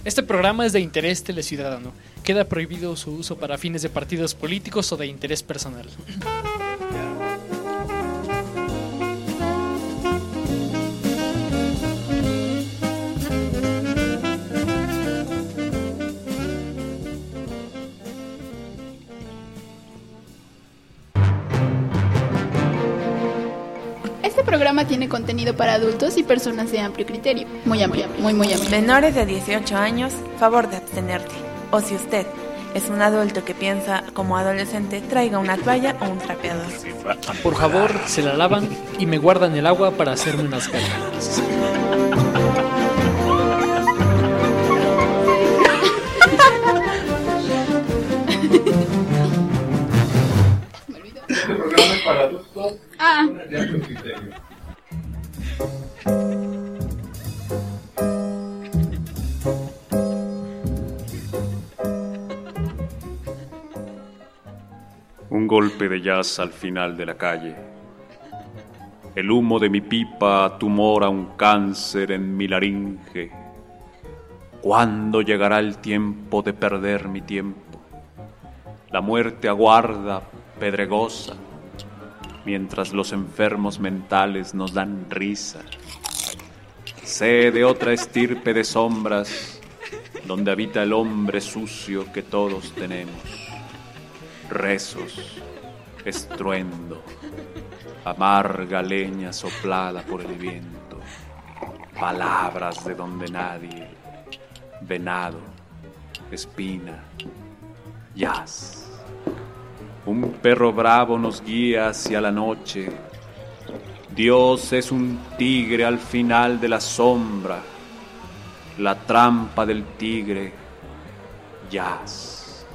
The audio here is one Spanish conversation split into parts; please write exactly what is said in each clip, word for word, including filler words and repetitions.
Este programa es de interés teleciudadano. Queda prohibido su uso para fines de partidos políticos o de interés personal. Este programa tiene contenido para adultos y personas de amplio criterio. Muy amplio, muy, muy amplio. Menores de dieciocho años, favor de abstenerte. O si usted es un adulto que piensa como adolescente, traiga una toalla o un trapeador. Por favor, se la lavan y me guardan el agua para hacerme unas galletas. Este programa es para adultos Ah. de amplio criterio. Un golpe de jazz al final de la calle. El humo de mi pipa tumora un cáncer en mi laringe. ¿Cuándo llegará el tiempo de perder mi tiempo? La muerte aguarda, pedregosa, mientras los enfermos mentales nos dan risa. Sé de otra estirpe de sombras, donde habita el hombre sucio que todos tenemos. Rezos, estruendo, amarga leña soplada por el viento, palabras de donde nadie, venado, espina, jazz. Un perro bravo nos guía hacia la noche. Dios es un tigre al final de la sombra, la trampa del tigre, jazz.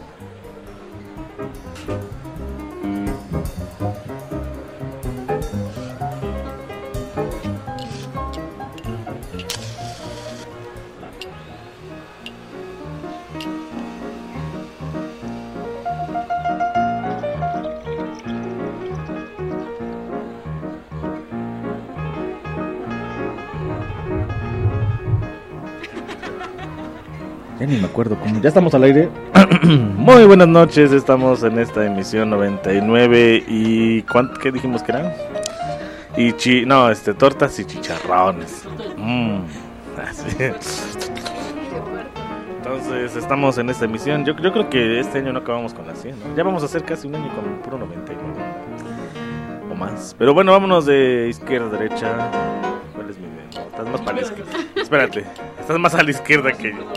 Ya ni me acuerdo cómo. Ya estamos al aire. Muy buenas noches. Estamos en esta emisión noventa y nueve. ¿Y cuánto, qué dijimos que eran? Y chi, no, este, tortas y chicharrones. Mm, así. Entonces estamos en esta emisión. Yo, yo creo que este año no acabamos con la cien, ¿no? Ya vamos a hacer casi un año con puro noventa y nueve o más. Pero bueno, vámonos de izquierda a derecha. ¿Cuál es mi dedo? Estás más para la izquierda. Espérate, estás más a la izquierda que yo.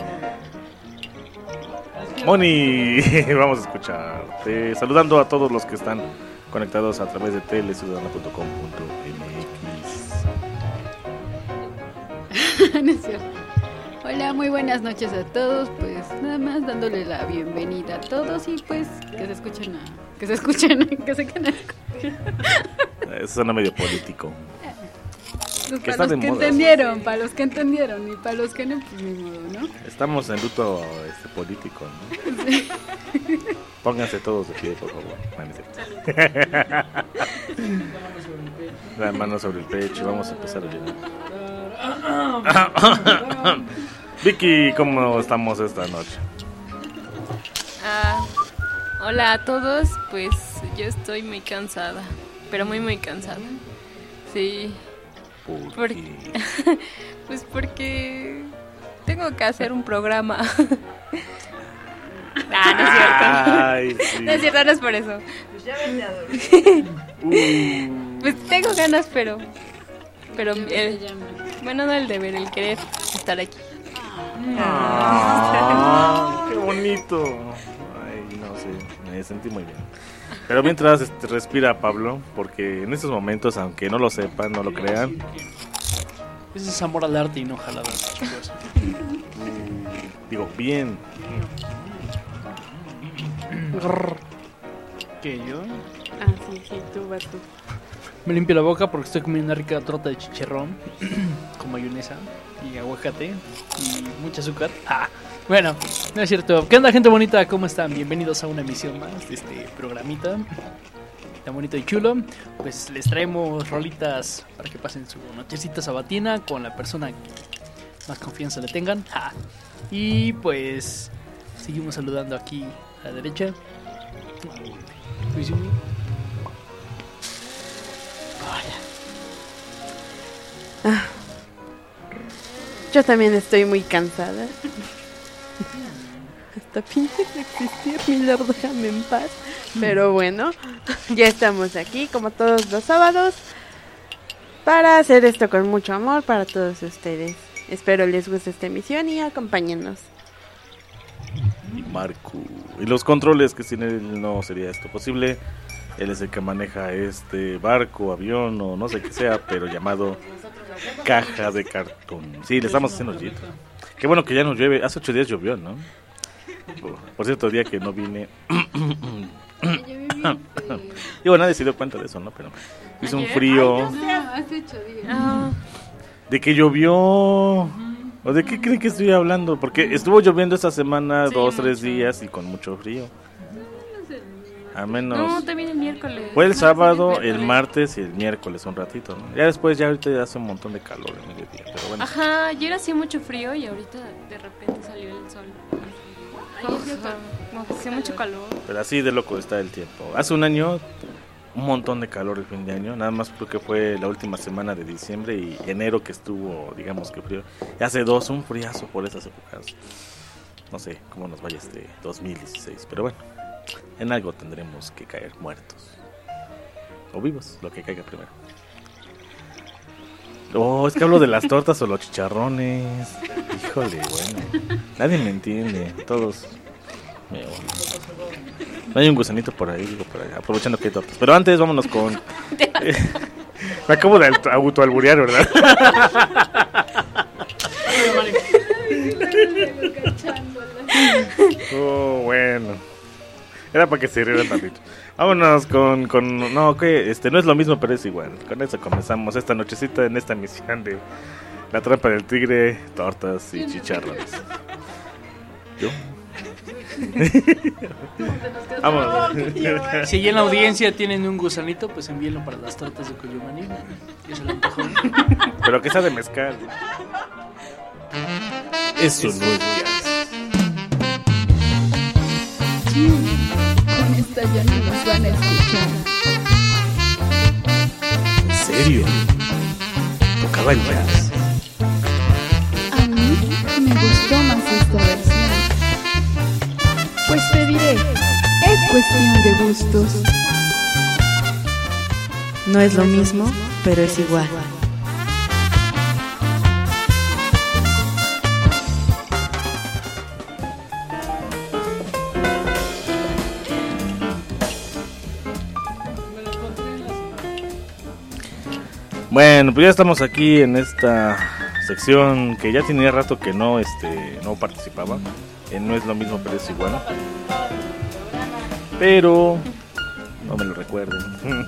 Moni, vamos a escucharte. Saludando a todos los que están conectados a través de teleciudadana punto com punto m x. No es cierto. Hola, muy buenas noches a todos. Pues nada más dándole la bienvenida a todos y pues que se escuchen, a, que se escuchen, que se queden. Eso suena medio político. Pues Que para está los de que moda. entendieron, para los que entendieron y para los que no, pues ni modo, ¿no? Estamos en luto este, político, ¿no? Sí. Pónganse todos de pie, por favor. La mano sobre el pecho. Vamos a empezar a llenar. Vicky, ¿cómo estamos esta noche? Ah, hola a todos, pues yo estoy muy cansada, pero muy muy cansada. Sí. ¿Por Por- qué? Pues porque tengo que hacer un programa. Ah, no es cierto. Ay, sí. No es cierto, no es por eso. Uh. Pues tengo ganas, pero pero el, bueno, no el deber, el querer estar aquí. Ah, qué bonito. Ay, no sé, me sentí muy bien. Pero mientras este, respira, Pablo, porque en estos momentos, aunque no lo sepan, no lo crean, Ese es amor al arte y no jaladas, chicos. digo, bien. ¿Qué, yo? Ah, sí, sí, tú vas tú. Me limpio la boca porque estoy comiendo una rica torta de chicharrón con mayonesa y aguacate y mucho azúcar. Ah, bueno, no es cierto. ¿Qué onda, gente bonita? ¿Cómo están? Bienvenidos a una emisión más de este programita tan bonito y chulo. Pues les traemos rolitas para que pasen su nochecita sabatina con la persona que más confianza le tengan. Ja. Y pues seguimos saludando aquí a la derecha. Ah, yo también estoy muy cansada. Hasta fin de existir, mi lord, déjame en paz. Pero bueno, ya estamos aquí como todos los sábados para hacer esto con mucho amor para todos ustedes. Espero les guste esta emisión y acompáñennos. Y Marco. Y los controles, que sin él no sería esto posible. Él es el que maneja este barco, avión o no sé qué sea, pero llamado caja de cartón. Sí, le estamos haciendo hoyito. Qué bueno que ya no llueve. Hace ocho días llovió, ¿no? Por, por cierto, el día que no vine... Digo, nadie se dio cuenta de eso, ¿no? Pero hizo un frío. No, hace ocho días. Ah, De que llovió. ¿O de qué creen que estoy hablando? Porque estuvo lloviendo esta semana Sí, dos, tres mucho. días y con mucho frío. A menos. no, también el miércoles. Fue el No, sábado, sí, el martes y el miércoles un ratito, ¿no? Ya después, ya ahorita ya hace un montón de calor en mediodía, pero bueno. Ajá, ayer hacía mucho frío y ahorita de repente salió el sol. Ajá, como que hacía mucho calor. Pero así de loco está el tiempo. Hace un año, un montón de calor el fin de año, nada más porque fue la última semana de diciembre y enero que estuvo, digamos que frío. Y hace dos, un friazo por esas épocas. No sé cómo nos vaya este dos mil dieciséis, pero bueno, en algo tendremos que caer muertos. O vivos, lo que caiga primero. Oh, es que hablo de las tortas o los chicharrones. Híjole, bueno. Nadie me entiende. Todos. Me odio. No hay un gusanito por ahí, digo por ahí, aprovechando que hay tortas. Pero antes vámonos con. Eh, me acabo de autoalburear, ¿verdad? Oh, bueno. Era para que se rieran tantito. Vámonos con, con no, que este no es lo mismo, pero es igual. Con eso comenzamos esta nochecita en esta misión de La Trampa del Tigre, tortas y chicharrones. ¿Yo? Vámonos. Si allá en la audiencia tienen un gusanito, pues envíenlo para las tortas de Coyumaní. Yo se lo antojo. Pero que sea de mezcal. Eso no es viaje. Con esta ya no nos van a escuchar. ¿En serio? Tocaba el jazz. A mí me gustó más esta versión. Pues te diré, es cuestión de gustos. No es lo mismo, pero es igual. Bueno, pues ya estamos aquí en esta sección que ya tenía rato que no este no participaba. Eh, no es lo mismo, pero es igual. Pero no me lo recuerden.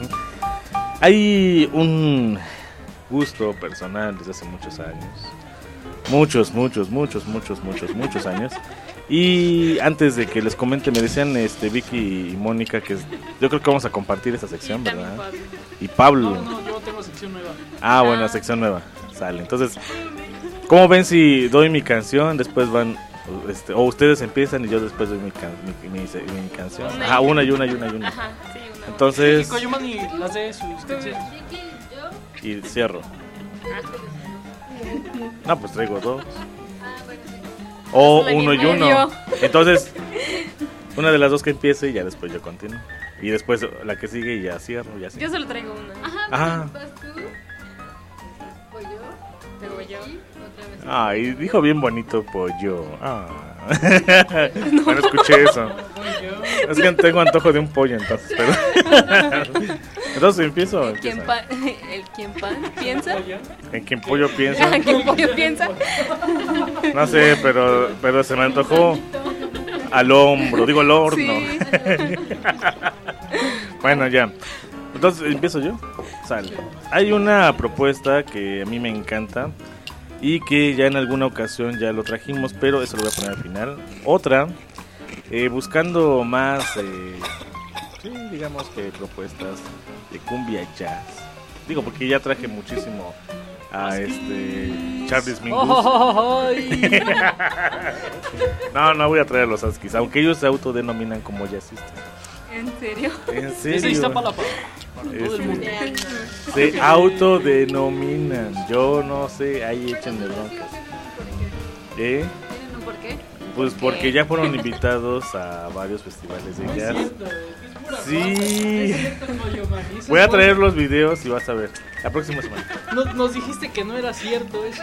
Hay un gusto personal desde hace muchos años. Muchos, muchos, muchos, muchos, muchos, muchos años. Y antes de que les comente, me decían este Vicky y Mónica que es- yo creo que vamos a compartir esta sección, También ¿verdad? Pablo. Y Pablo. No, no, yo tengo sección nueva. Ah, bueno, la sección nueva. Sale. Entonces, ¿cómo ven si doy mi canción? Después van. Este, o ustedes empiezan y yo después doy mi, can- mi, mi- mi- mi canción. Una y Ajá, una. una y una y una y una. Ajá, sí, una. Entonces, Coyumaní las de sus canciones. y cierro. No, pues traigo dos. O Hazla en uno y medio. uno. Entonces, una de las dos que empiece y ya después yo continúo. Y después la que sigue y ya cierro. Y así. Yo solo traigo una. Ajá. ¿Vas tú? ¿O yo? Luego yo. Otra vez. Ay, dijo bien bonito pollo. Ah. Bueno, escuché eso. Es que tengo antojo de un pollo, entonces. Pero... entonces empiezo. o El quien, empieza? pa el quien pan piensa. En quien pollo piensa. El quien pollo piensa. No sé, pero, pero se me antojó al hombro, digo al horno. Sí. Bueno, ya. Entonces empiezo yo. Sale. Hay una propuesta que a mí me encanta y que ya en alguna ocasión ya lo trajimos, pero eso lo voy a poner al final. Otra, eh, buscando más, eh, sí, digamos que propuestas de cumbia jazz. Digo, porque ya traje muchísimo a este Charles Mingus. Oh, ay. No, no voy a traer a los Huskies, aunque ellos se autodenominan como jazzistas. ¿En serio? ¿En Ese está serio? para, la- para todo el mundo. Se autodenominan. Yo no sé, ahí échenle broncas. ¿Eh? ¿Por qué? Pues porque ya fueron invitados a varios festivales de jazz. Sí. Voy a traer los videos y vas a ver. La próxima semana. No- nos dijiste que no era cierto eso.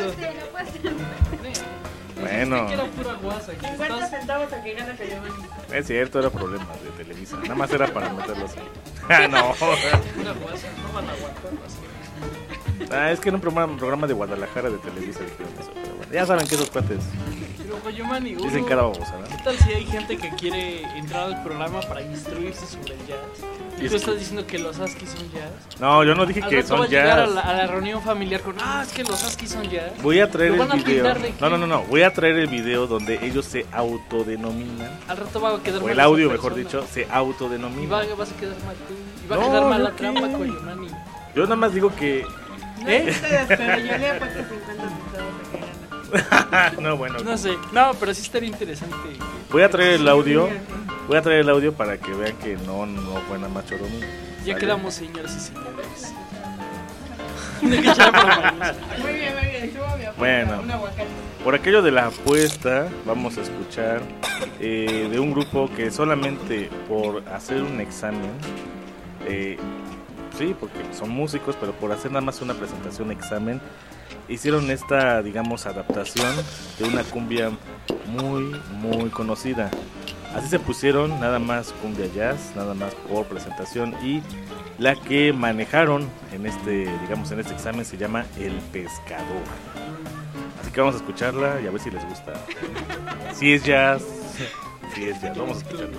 Bueno, Dijiste que era pura guasa. que estás- centavos a que gana Coyomani. es cierto, era problema de Televisa. Nada más era para meterlos. Ah, no. Pura guasa, no van a aguantar así. Ah, es que era un programa, programa de Guadalajara de Televisa dijeron eso. Pero bueno, ya saben que esos cuates Pero Coyomani, uno- dicen cada babosa, ¿no? ¿qué tal si hay gente que quiere entrar al programa para instruirse sobre el jazz? Y Es tú que- estás diciendo que los Huskies son jazz. No, yo no dije Al que rato va son a llegar a jazz. la, a la reunión familiar con, ah, es que los Huskies son jazz. Voy a traer Lo el van a video. pintar de No, no, no, no. Voy a traer el video donde ellos se autodenominan. Al rato va a quedar O mal el esa audio, mejor persona. dicho, se Y va, autodenominan. vas a quedar mal tú. Y va a No, quedar mal ¿yo la qué? trampa, Coyomani. Yo nada más digo que. ¿Eh? Pero yo le he puesto cincuenta centavos a que gana. No, bueno. No sé. No, pero sí estaría interesante. Voy a traer el audio. Voy a traer el audio para que vean que no, no fue nada más choromo. Ya ¿Sale? quedamos, señoras y señores. De que echar bromas. Muy bien, muy bien. Subo mi apuesta. Bueno. Un aguacate. Por aquello de la apuesta, vamos a escuchar eh, de un grupo que solamente por hacer un examen, eh, sí, porque son músicos, pero por hacer nada más una presentación examen, hicieron esta, digamos, adaptación de una cumbia muy, muy conocida. Así se pusieron nada más cumbia jazz, nada más por presentación, y la que manejaron en este, digamos, en este examen se llama El Pescador. Así que vamos a escucharla y a ver si les gusta. Si es jazz, si es jazz, vamos a escucharla.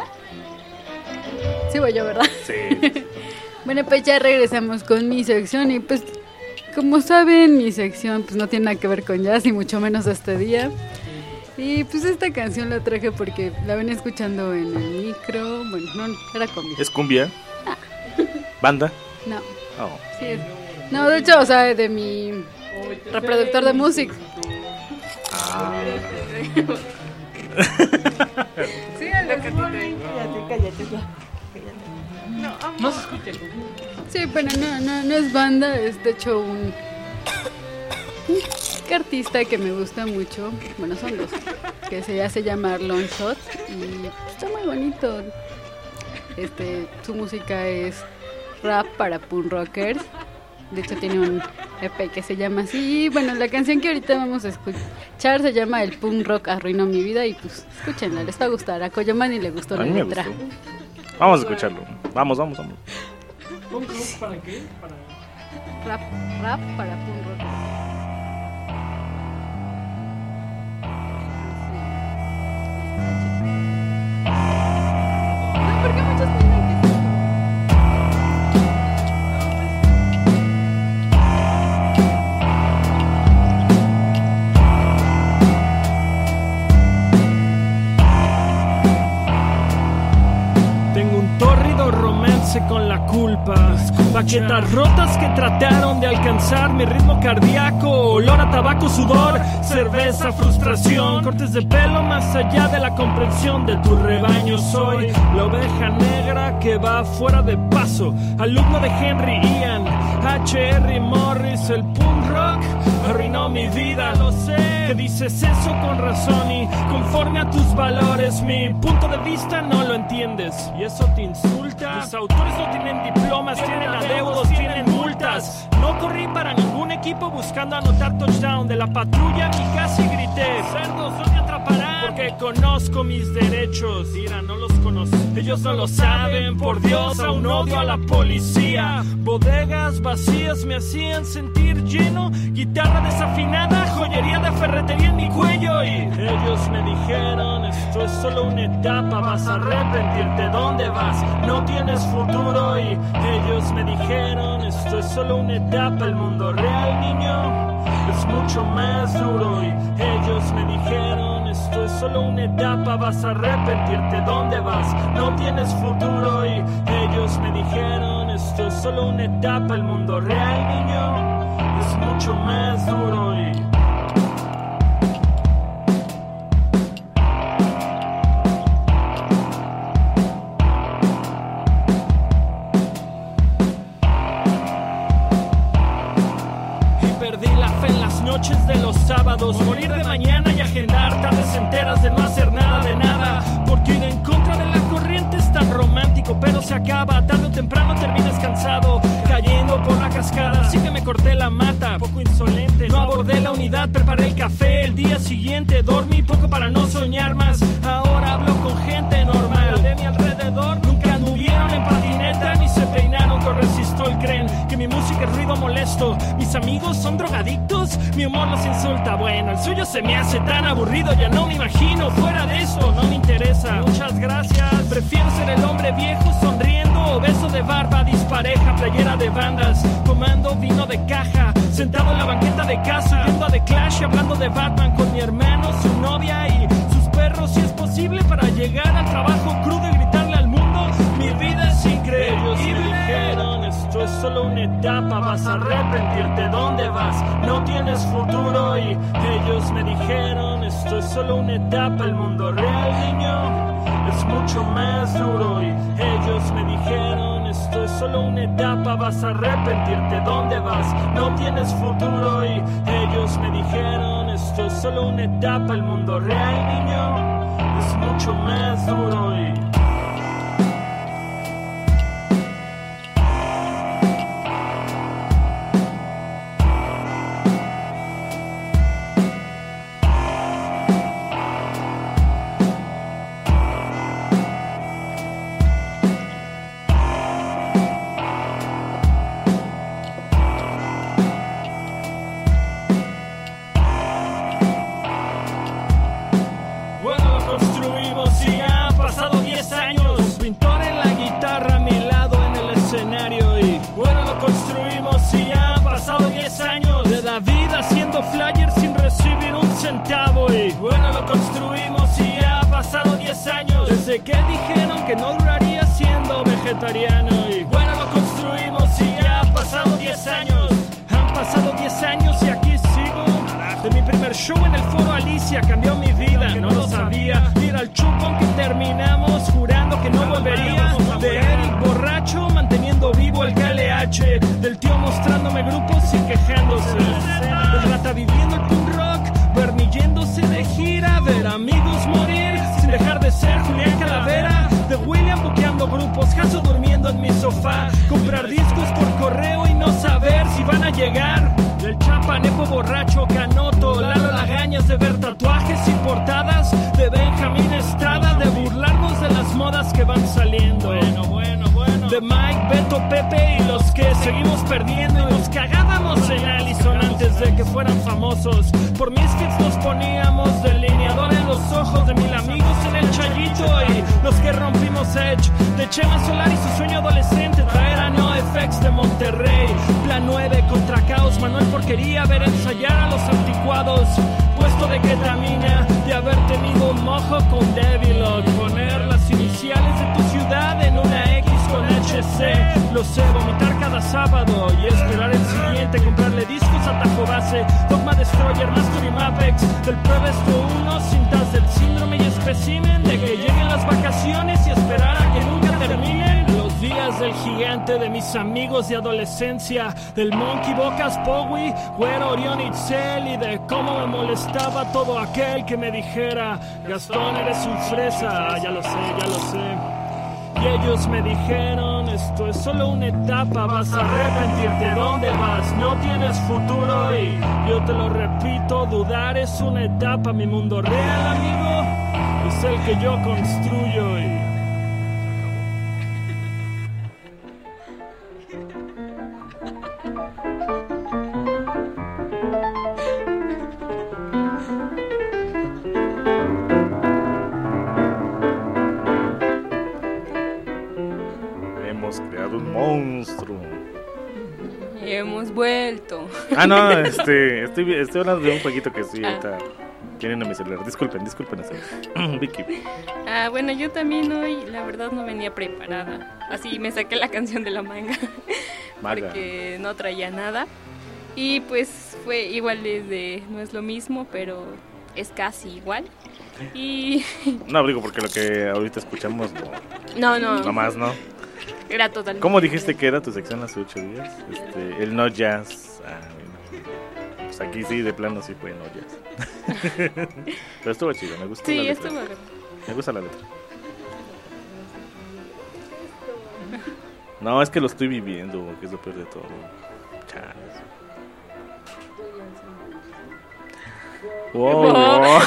Sí voy yo, ¿verdad? Sí. Bueno, pues ya regresamos con mi sección y pues como saben, mi sección pues no tiene nada que ver con jazz y mucho menos este día. Y pues esta canción la traje porque la venía escuchando en el micro. Bueno, no, era conmigo. ¿Es cumbia? ¿Banda? No, Oh. sí es. No, de hecho, o sea, de mi reproductor de música. Ah. Sí, es lo que te Cállate, cállate ya. No se escucha. Sí, pero no, no, no es banda, es de hecho un, un artista que me gusta mucho. Bueno, son dos, que se hace llamar Long Shot y está muy bonito. Este, su música es rap para punk rockers. De hecho tiene un E P que se llama así. Y bueno, la canción que ahorita vamos a escuchar se llama El punk rock arruinó mi vida. Y pues escúchenla, les va a gustar. A Koyomani le gustó A la mí me letra. gustó. Vamos a escucharlo. Vamos, vamos, vamos. ¿Punk rock para qué? Para... Rap, rap para punk rockers. No, porque muchos piensan que es esto. Tengo un tórrido romance con la culpa. Baquetas rotas que trataron de alcanzar mi ritmo cardíaco. Olor a tabaco, sudor, cerveza, frustración. Cortes de pelo más allá de la comprensión de tu rebaño. Soy la oveja negra que va fuera de paso. Alumno de Henry Ian, H R Morris. El punk rock arruinó mi vida, lo sé. Que dices eso con razón y conforme a tus valores. Mi punto de vista no lo entiendes y eso te insulta. Mis autores no tienen diplomas, tienen adeudos, tienen multas. No corrí para ningún equipo buscando anotar touchdown. De la patrulla y casi grité: cerdos no me atraparán, porque conozco mis derechos. Mira, no los conozco, ellos no lo saben. Por Dios, aún odio a la policía. Bodegas vacías me hacían sentir lleno. Guitarra desafinada, joyería de ferretería en mi cuello. Y ellos me dijeron: esto es solo una etapa, vas a arrepentirte. ¿Dónde vas? No tienes futuro. Y ellos me dijeron: esto es solo una etapa, el mundo real, niño, es mucho más duro. Y ellos me dijeron: esto es solo una etapa, vas a arrepentirte. ¿Dónde vas? No tienes futuro. Y ellos me dijeron: esto es solo una etapa, el mundo real, niño, es mucho más duro. Y noches de los sábados, morir de mañana y agendar tardes enteras de no hacer nada de nada, porque ir en contra de la corriente es tan romántico, pero se acaba, tarde o temprano terminas cansado, cayendo por la cascada. Así que me corté la mata, poco insolente, no abordé la unidad, preparé el café. El día siguiente dormí poco para no soñar más. Ahora hablo con gente normal de mi alrededor, nunca anduvieron en patineta ni se peinaron con resistol. Creen que mi música es ruido molesto, mis amigos son drogadictos, mi humor los insulta. Bueno, el suyo se me hace tan aburrido, ya no me imagino fuera de esto, no me interesa. Muchas gracias, prefiero ser el hombre viejo sonriendo, obeso de barba, dispareja, playera de bandas, tomando vino de caja, sentado en la banqueta de casa, viendo a The Clash y hablando de Batman con mi hermano, su novia y sus perros, si es posible, para llegar al trabajo crudo y gritarle al mundo: mi vida es increíble. Ellos me dijeron: esto es solo una etapa, vas a arrepentirte. ¿Dónde vas? No tienes futuro. Y ellos me dijeron: esto es solo una etapa, el mundo real, niño, es mucho más duro. Y ellos me dijeron: esto es solo una etapa, vas a arrepentirte. ¿Dónde vas? No tienes futuro. Y ellos me dijeron: esto es solo una etapa, el mundo real, niño, es mucho más duro. Y que dijeron que no duraría siendo vegetariano. Y bueno, lo construimos y ya han pasado diez años. Han pasado diez años y aquí sigo. De mi primer show en el Foro Alicia cambió mi vida, no lo sabía. Ir al chupón que terminamos jurando que no volvería. De Eric borracho manteniendo vivo el K L H. Del tío mostrándome grupos y quejándose. Del rata viviendo el punk rock, Bernie yéndose de gira. Ver amigos morir sin dejar de ser Julián Calavera. De William buqueando grupos, Jaso durmiendo en mi sofá. Comprar discos por correo y no saber si van a llegar. Del Chapa, Nepo borracho, Canoto, Lalo Lagañas, de ver tatuajes y portadas. De Benjamín Estrada, de burlarnos de las modas que van saliendo. Bueno, bueno, bueno. De Mike, Beto, Pepe y los que seguimos perdiendo. Y nos cagábamos en Allison antes de que fueran famosos. Por Misfits nos poníamos delineador en los ojos. De mil amigos en el Chayito y los que rompimos Edge. De Chema Solar y su sueño adolescente, traer a No F X de Monterrey. Plan nueve contra Caos, Manuel Porquería, ver ensayar a los anticuados. Puesto de ketamina, de haber tenido un mojo con Devilog. Poner las iniciales de tu ciudad en una X con H C. Lo sé, vomitar cada sábado y esperar el siguiente. Comprarle discos a Tajo Base, Dogma Destroyer, Master y Mapex. Del Prevesto uno, cintas del síndrome y espécimen. De que lleguen las vacaciones y esperar a que nunca terminen. Los días del gigante de mis amigos de adolescencia. Del Monkey Bocas Powi, Güero Orión Itzel. Y de cómo me molestaba todo aquel que me dijera: Gastón, eres un fresa. Ya lo sé, ya lo sé. Y ellos me dijeron: esto es solo una etapa, vas a arrepentirte. ¿Dónde vas? No tienes futuro. Y yo te lo repito, dudar es una etapa. Mi mundo real, amigo, es el que yo construyo. Y creado un monstruo. Y hemos vuelto. Ah, no, este, estoy, estoy hablando de un jueguito que sí, Ah. ahorita tienen a mi celular. Disculpen, disculpen. Vicky. Ah, bueno, yo también hoy, la verdad, no venía preparada. Así me saqué la canción de la manga. Maga. Porque no traía nada. Y pues fue igual desde, no es lo mismo, pero es casi igual. Y No, digo, porque lo que ahorita escuchamos, no, no, no, no más, ¿no? era totalmente. ¿Cómo dijiste que era tu sección hace ocho días? Este, el no jazz. Ah, bueno. Pues aquí sí, de plano sí fue no jazz. Pero estuvo chido, me gustó la Sí, letra. estuvo. Me gusta la letra. No, es que lo estoy viviendo, que es lo peor de todo. Chales. Wow, wow.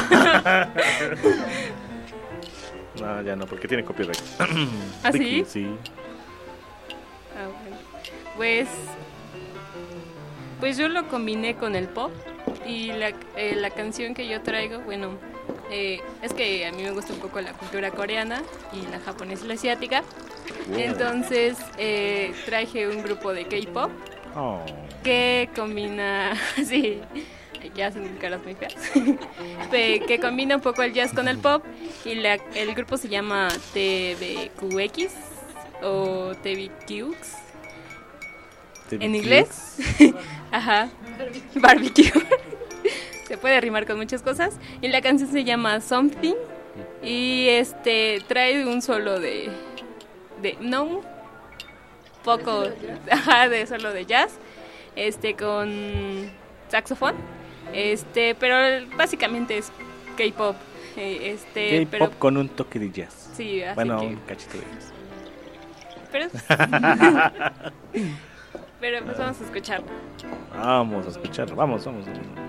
No, ya no, porque tiene copyright. ¿Ah, Vicky, sí? Sí. Ah, bueno. Pues, pues yo lo combiné con el pop y la, eh, la canción que yo traigo, bueno, eh, es que a mí me gusta un poco la cultura coreana y la japonesa y la asiática. Wow. Entonces eh, traje un grupo de K-pop Oh. que combina, sí, ya hacen caras muy feas, Pe- que combina un poco el jazz con el pop y la, el grupo se llama T V Q X o T V Q X en inglés. Ajá, barbecue. Se puede rimar con muchas cosas y la canción se llama Something y este trae un solo de de no un poco ajá, de solo de jazz este con saxofón este pero básicamente es K-pop eh, este K-pop pero con un toque de jazz. sí así Bueno, que, un cachito de jazz. pero pero pues vamos a escuchar. Vamos a escuchar, vamos, vamos.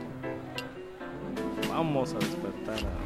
Vamos a despertar a...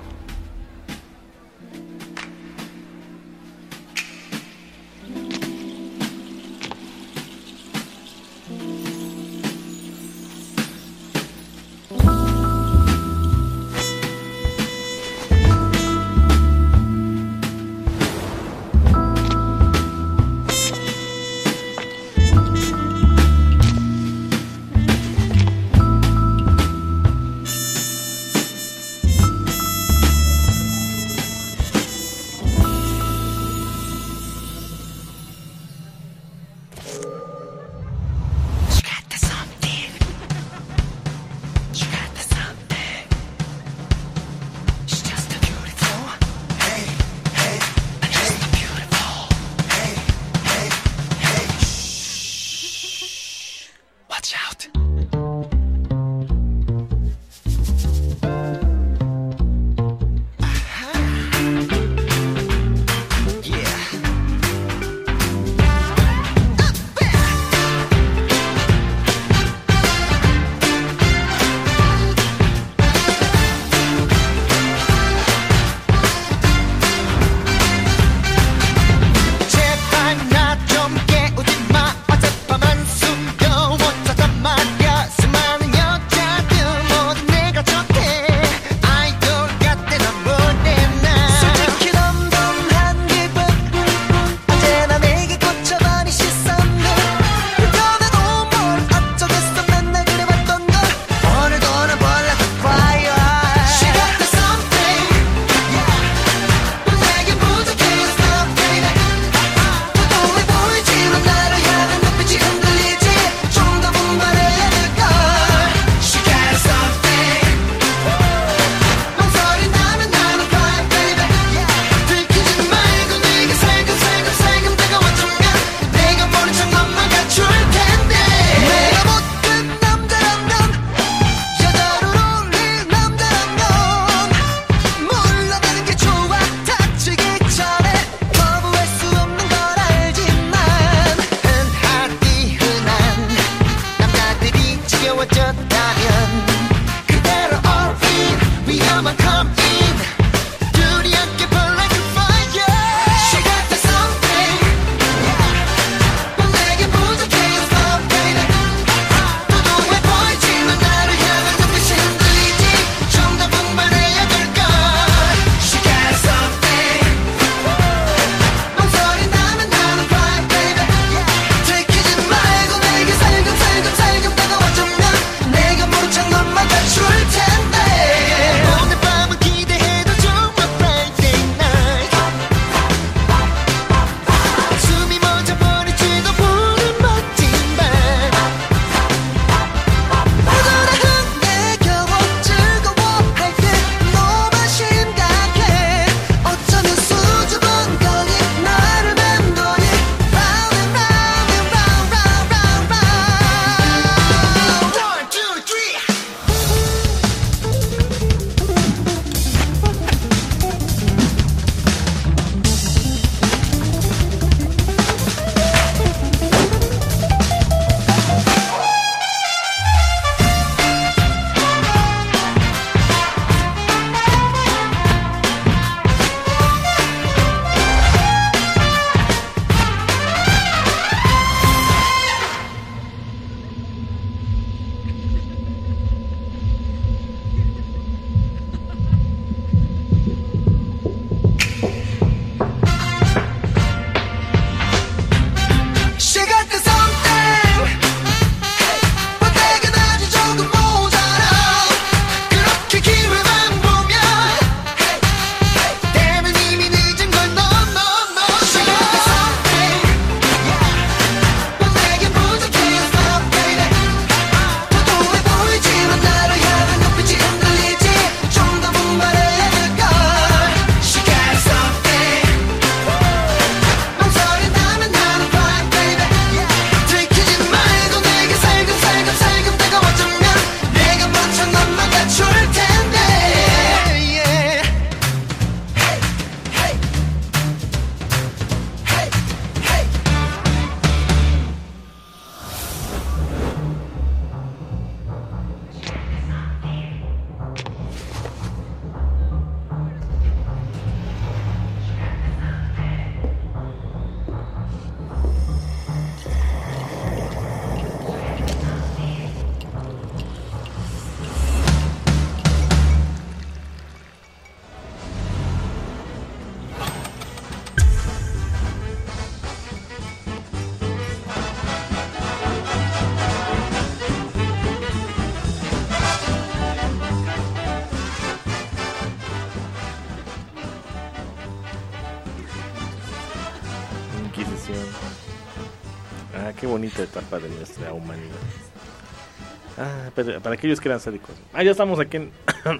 civilización. Ah, qué bonita etapa de nuestra humanidad. Ah, pero para aquellos que eran sádicos. Ah, ya estamos aquí en...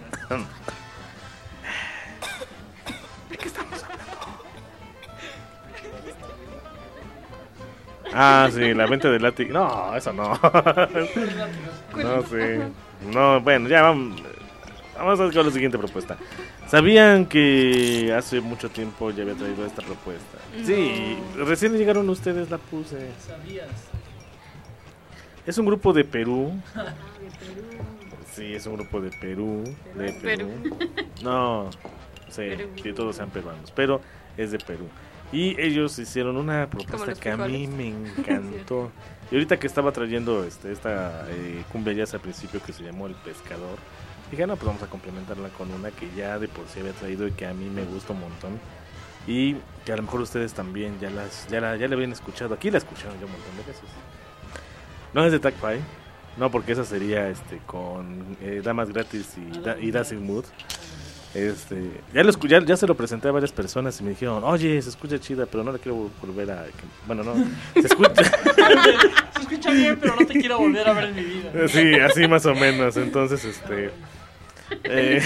¿De qué estamos hablando? Ah, sí, la venta de látigo. No, eso no. No, sí. No, bueno, ya vamos. Vamos a ver con la siguiente propuesta. ¿Sabían que hace mucho tiempo ya había traído esta propuesta? No. Sí, recién llegaron ustedes, la puse. ¿Sabías? Es un grupo de Perú. Sí, es un grupo de Perú. De Perú. No, sí, sí, todos sean peruanos, pero es de Perú. Y ellos hicieron una propuesta que a mí me encantó. Y ahorita que estaba trayendo este, esta eh, cumbia jazz al principio que se llamó El Pescador, dije, no, pues vamos a complementarla con una que ya de por sí había traído y que a mí me gusta un montón. Y que a lo mejor ustedes también ya las ya la, ya la habían escuchado. Aquí la escucharon ya un montón de veces. No es de Tag Pie, no, porque esa sería este con eh, Damas Gratis y, da, y Dancing Mood. Este, ya, lo escu- ya, ya se lo presenté a varias personas y me dijeron, oye, se escucha chida, pero no la quiero volver a... Bueno, no, se escucha... Se escucha bien, pero no te quiero volver a ver en mi vida. Sí, así más o menos, entonces, este... Eh...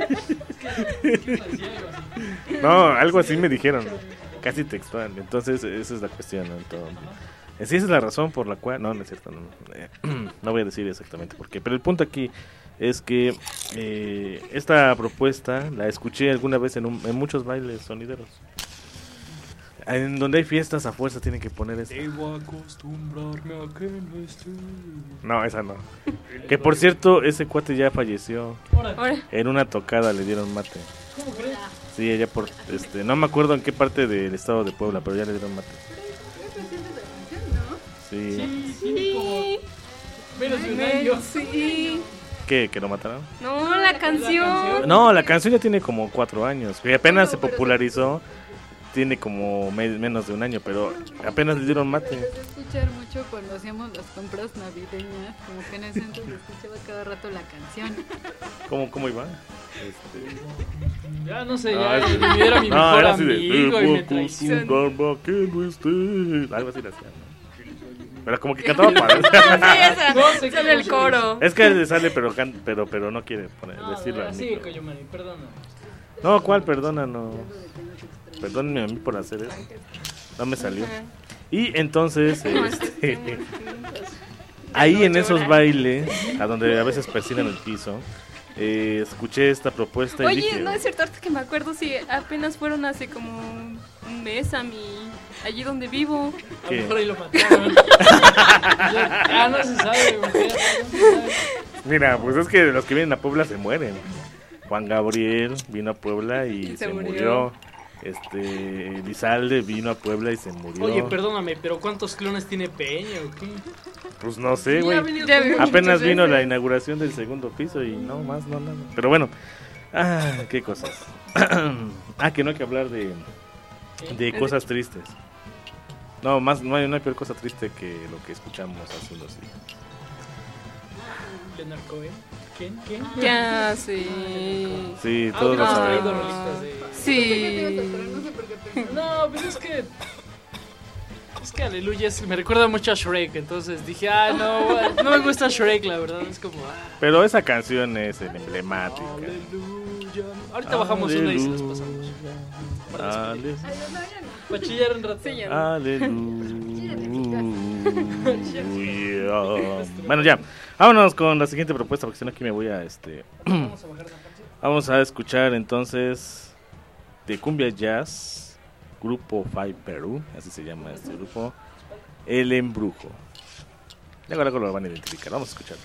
No, algo así me dijeron, casi textual, entonces esa es la cuestión, ¿no? Entonces, sí, esa es la razón por la cual... No, no es cierto, no, eh, no voy a decir exactamente por qué, pero el punto aquí... es que eh, esta propuesta la escuché alguna vez en, un, en muchos bailes sonideros. En donde hay fiestas a fuerza tienen que poner esta. Debo acostumbrarme a que no esté. No, esa no. Que por cierto, ese cuate ya falleció. Ahora. En una tocada le dieron mate. ¿Cómo crees? Sí, ella por este, no me acuerdo en qué parte del estado de Puebla, pero ya le dieron mate. Sí. Sí, sí, como menos de un año. Sí. ¿Qué? ¿Que lo mataron? No, la canción. No, la canción ya tiene como cuatro años. Y apenas se popularizó. Tiene como me- menos de un año, pero apenas le dieron mate. Empecé a escuchar mucho cuando hacíamos las compras navideñas, como que en ese entonces escuchaba cada rato la canción. ¿Cómo, cómo iba? Este... Ya no sé, No, ya es- yo era mi No, mejor era así de, amigo y me "Debo traicionó. acostumbrarme a que no esté". Algo así le hacía, ¿no? Pero como que cantaba padre. Sí, esa. No sé Sale cómo el se coro. Es que le sale, pero can- pero pero no quiere poner, No, decirlo no, al sí, micro. Coyomani, perdona. No, ¿cuál? Perdona, no. Perdónenme a mí por hacer eso. No me salió. Y entonces, este, ahí en esos bailes, a donde a veces persiguen el piso, eh, escuché esta propuesta y Oye, dije... no es cierto, ahorita que me acuerdo, sí, apenas fueron hace como un mes a mi... allí donde vivo. A ¿Qué? lo mejor ahí lo mataron. Ah, no se sabe, mujer, no se sabe. Mira, pues es que los que vienen a Puebla se mueren. Juan Gabriel vino a Puebla y, Y se, se murió. murió. Este, Lizalde vino a Puebla y se murió. Oye, perdóname, pero ¿cuántos clones tiene Peña o qué? Pues no sé, Ya güey. ha venido Ya como vi- Apenas muchas vino veces. la inauguración del segundo piso y no más, no nada. Pero bueno, ah, qué cosas. Ah, que no hay que hablar de, de cosas tristes. No, más, no hay, no hay peor cosa triste que lo que escuchamos hace unos días. Leonard Cohen. ¿Quién? ¿Quién? Ya, sí. Sí, Ah, todos lo hubieras sabemos. traído rolitas de- Sí. No, pero es que. Es que Aleluya es- me recuerda mucho a Shrek. Entonces dije, ah, no, no me gusta Shrek, la verdad. Es como, ah, Pero esa canción es emblemática. Aleluya. Ahorita bajamos una y se las pasamos. Aleluya. Para chillar un rato. Sí, ya. Aleluya. Bueno, ya. Vámonos con la siguiente propuesta, porque si no aquí me voy a este. Vamos a bajar la canción. Vamos a escuchar entonces de cumbia jazz, Grupo Five Perú, así se llama este grupo, El Embrujo. Ya ahora lo van a identificar. Vamos a escuchar.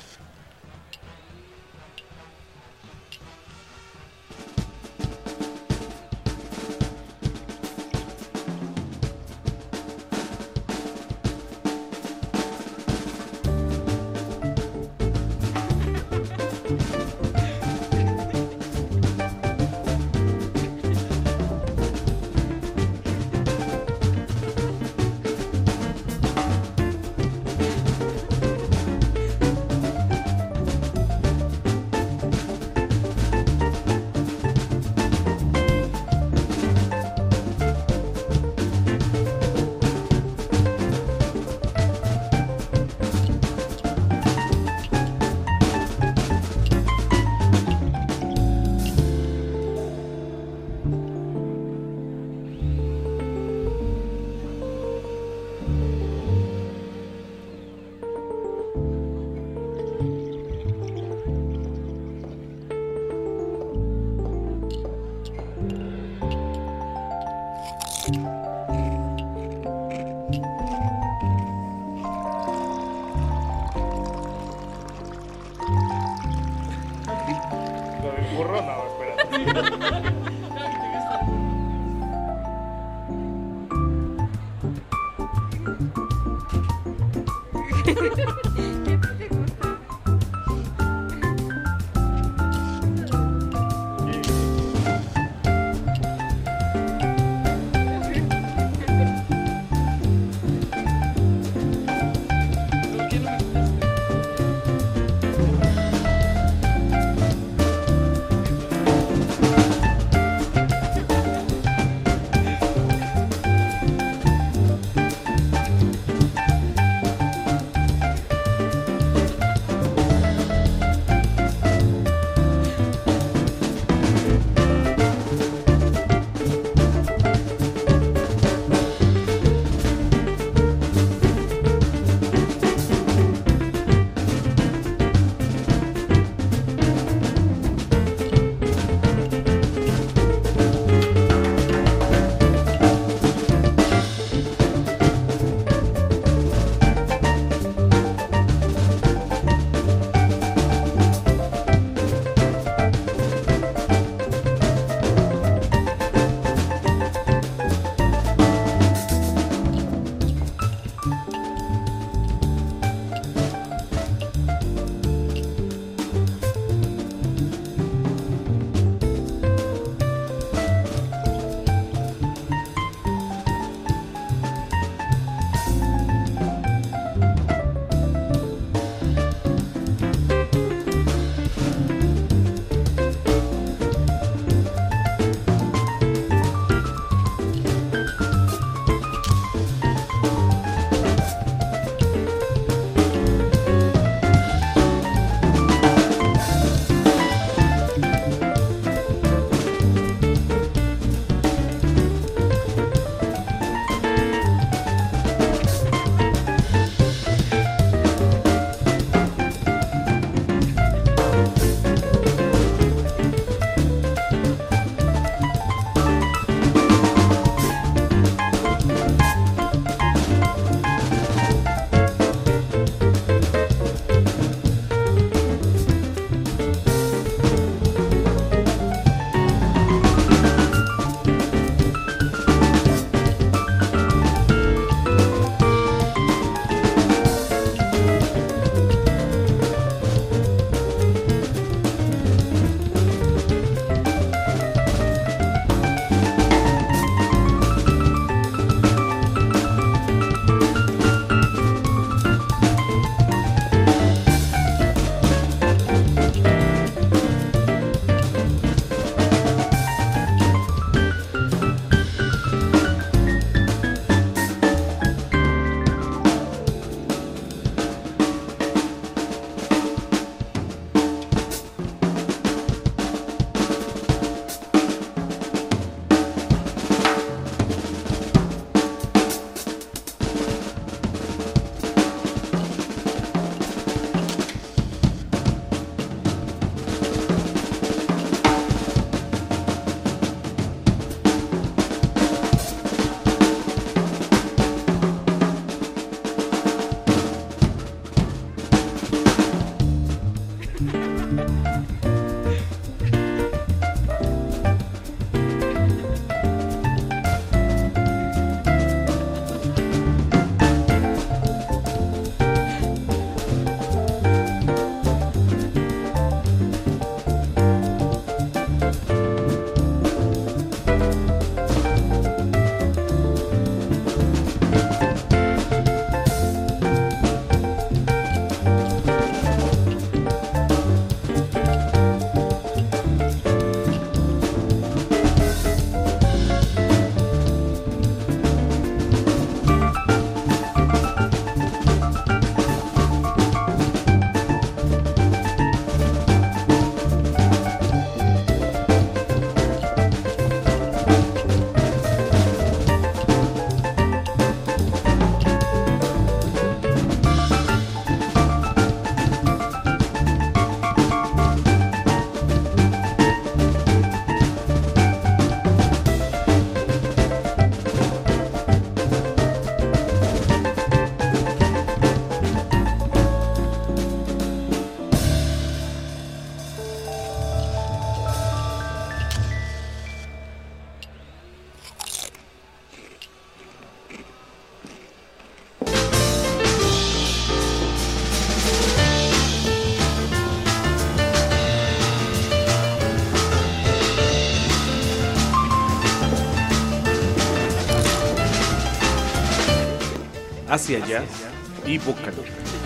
Hacia Jazz y Vocaloid.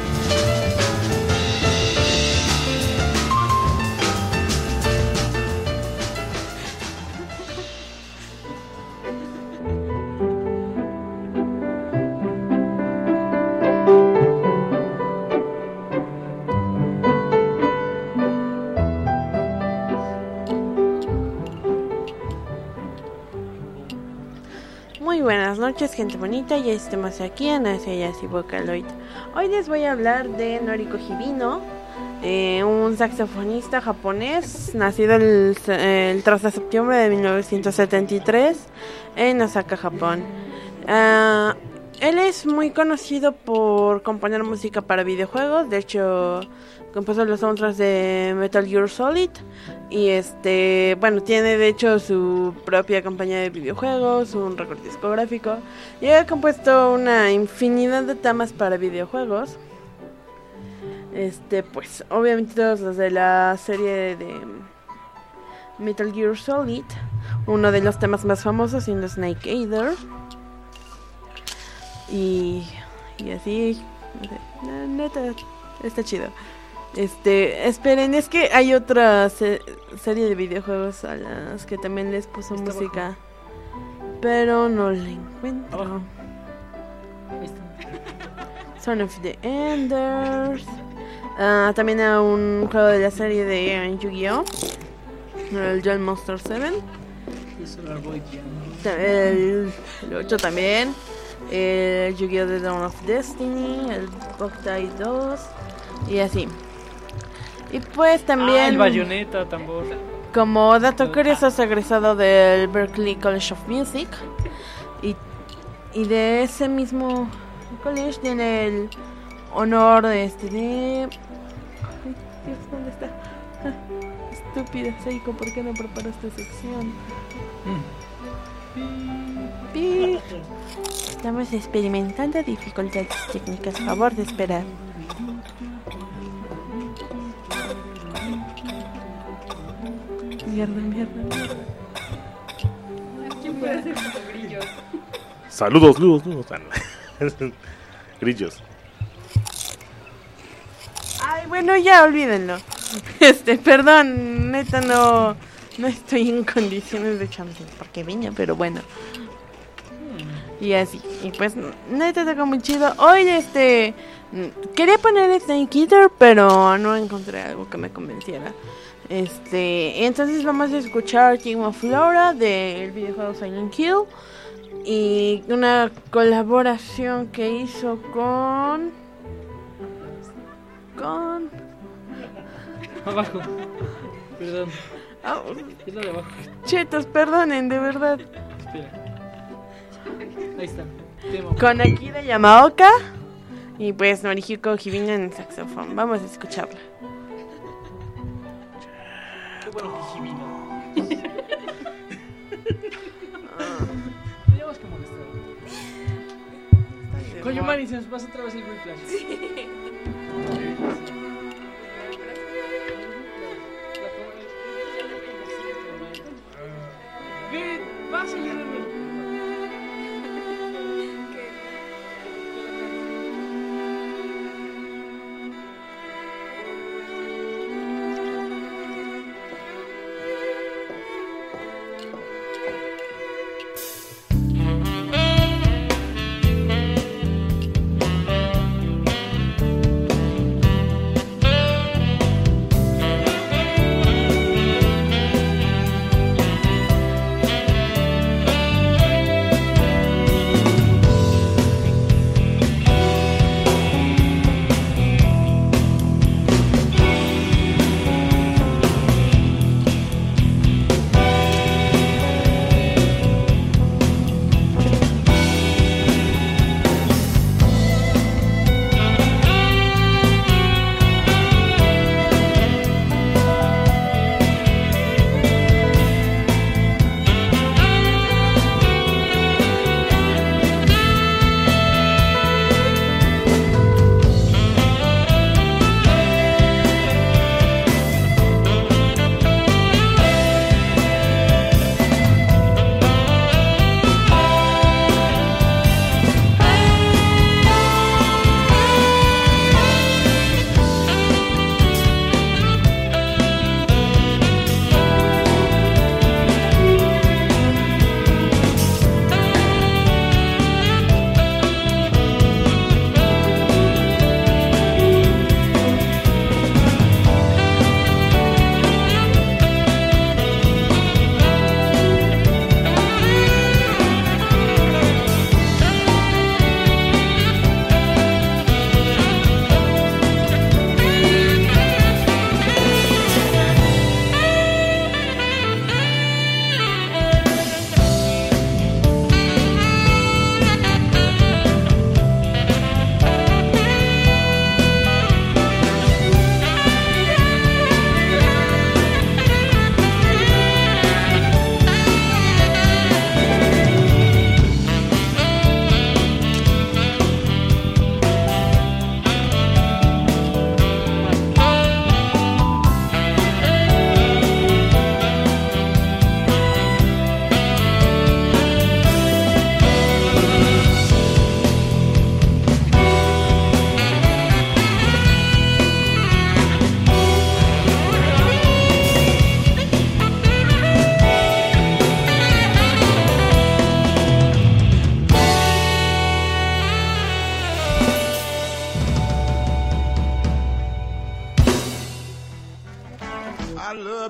Buenas noches, gente bonita, ya estamos aquí en Hacia Jazz y Vocaloid. Hoy les voy a hablar de Noriko Hibino, eh, un saxofonista japonés nacido el, el tres de septiembre de mil novecientos setenta y tres en Osaka, Japón. Uh, él es muy conocido por componer música para videojuegos. De hecho, compuso los soundtracks de Metal Gear Solid. Y este, bueno, tiene de hecho su propia compañía de videojuegos, un récord discográfico. Y ha compuesto una infinidad de temas para videojuegos. Este, pues, obviamente todos los de la serie de Metal Gear Solid. Uno de los temas más famosos siendo Snake Eater. Y, y así, no, neta, está chido. Este, esperen, es que hay otra se- serie de videojuegos a las que también les puso está música, abajo. Pero no la encuentro. Abajo. Ahí está. Son of the Enders. Uh, también hay un juego de la serie de uh, Yu-Gi-Oh! El Duel Monster siete. Eso lo voy El, el ocho también. El Yu-Gi-Oh! The Dawn of Destiny. El Boktai dos. Y así. Y pues también, ah, el bayoneta, tambor. como dato curioso, es egresado del Berklee College of Music. Y, y de ese mismo college tiene el honor de este de... Ay, Dios, ¿dónde está? Ah, estúpida Seiko, ¿por qué no preparaste sección? Mm. Pi. Estamos experimentando dificultades técnicas, favor de esperar. Mierda, mierda, mierda. ¿Quién puede hacer como grillos? Saludos, saludos, saludos. Grillos. Ay, bueno, ya olvídenlo. Este, perdón, neta no, no estoy en condiciones de champion porque vine, pero bueno. Y así, y pues neta toca muy chido. Hoy este quería poner Snake Eater, pero no encontré algo que me convenciera. Este, entonces vamos a escuchar King of Flora del videojuego Silent Hill y una colaboración que hizo con con Abajo. Perdón. oh, Es lo de abajo. chetos, perdonen, de verdad. Espera. Ahí está. Tema. Con Akira Yamaoka y pues Norihiko Hibino en saxofón. Vamos a escucharla. Qué bueno que Hibino. Teníamos que molestar. Coño, Manny, se nos pasa otra vez el whiplash. Sí. ¿Qué? Va a seguir en el...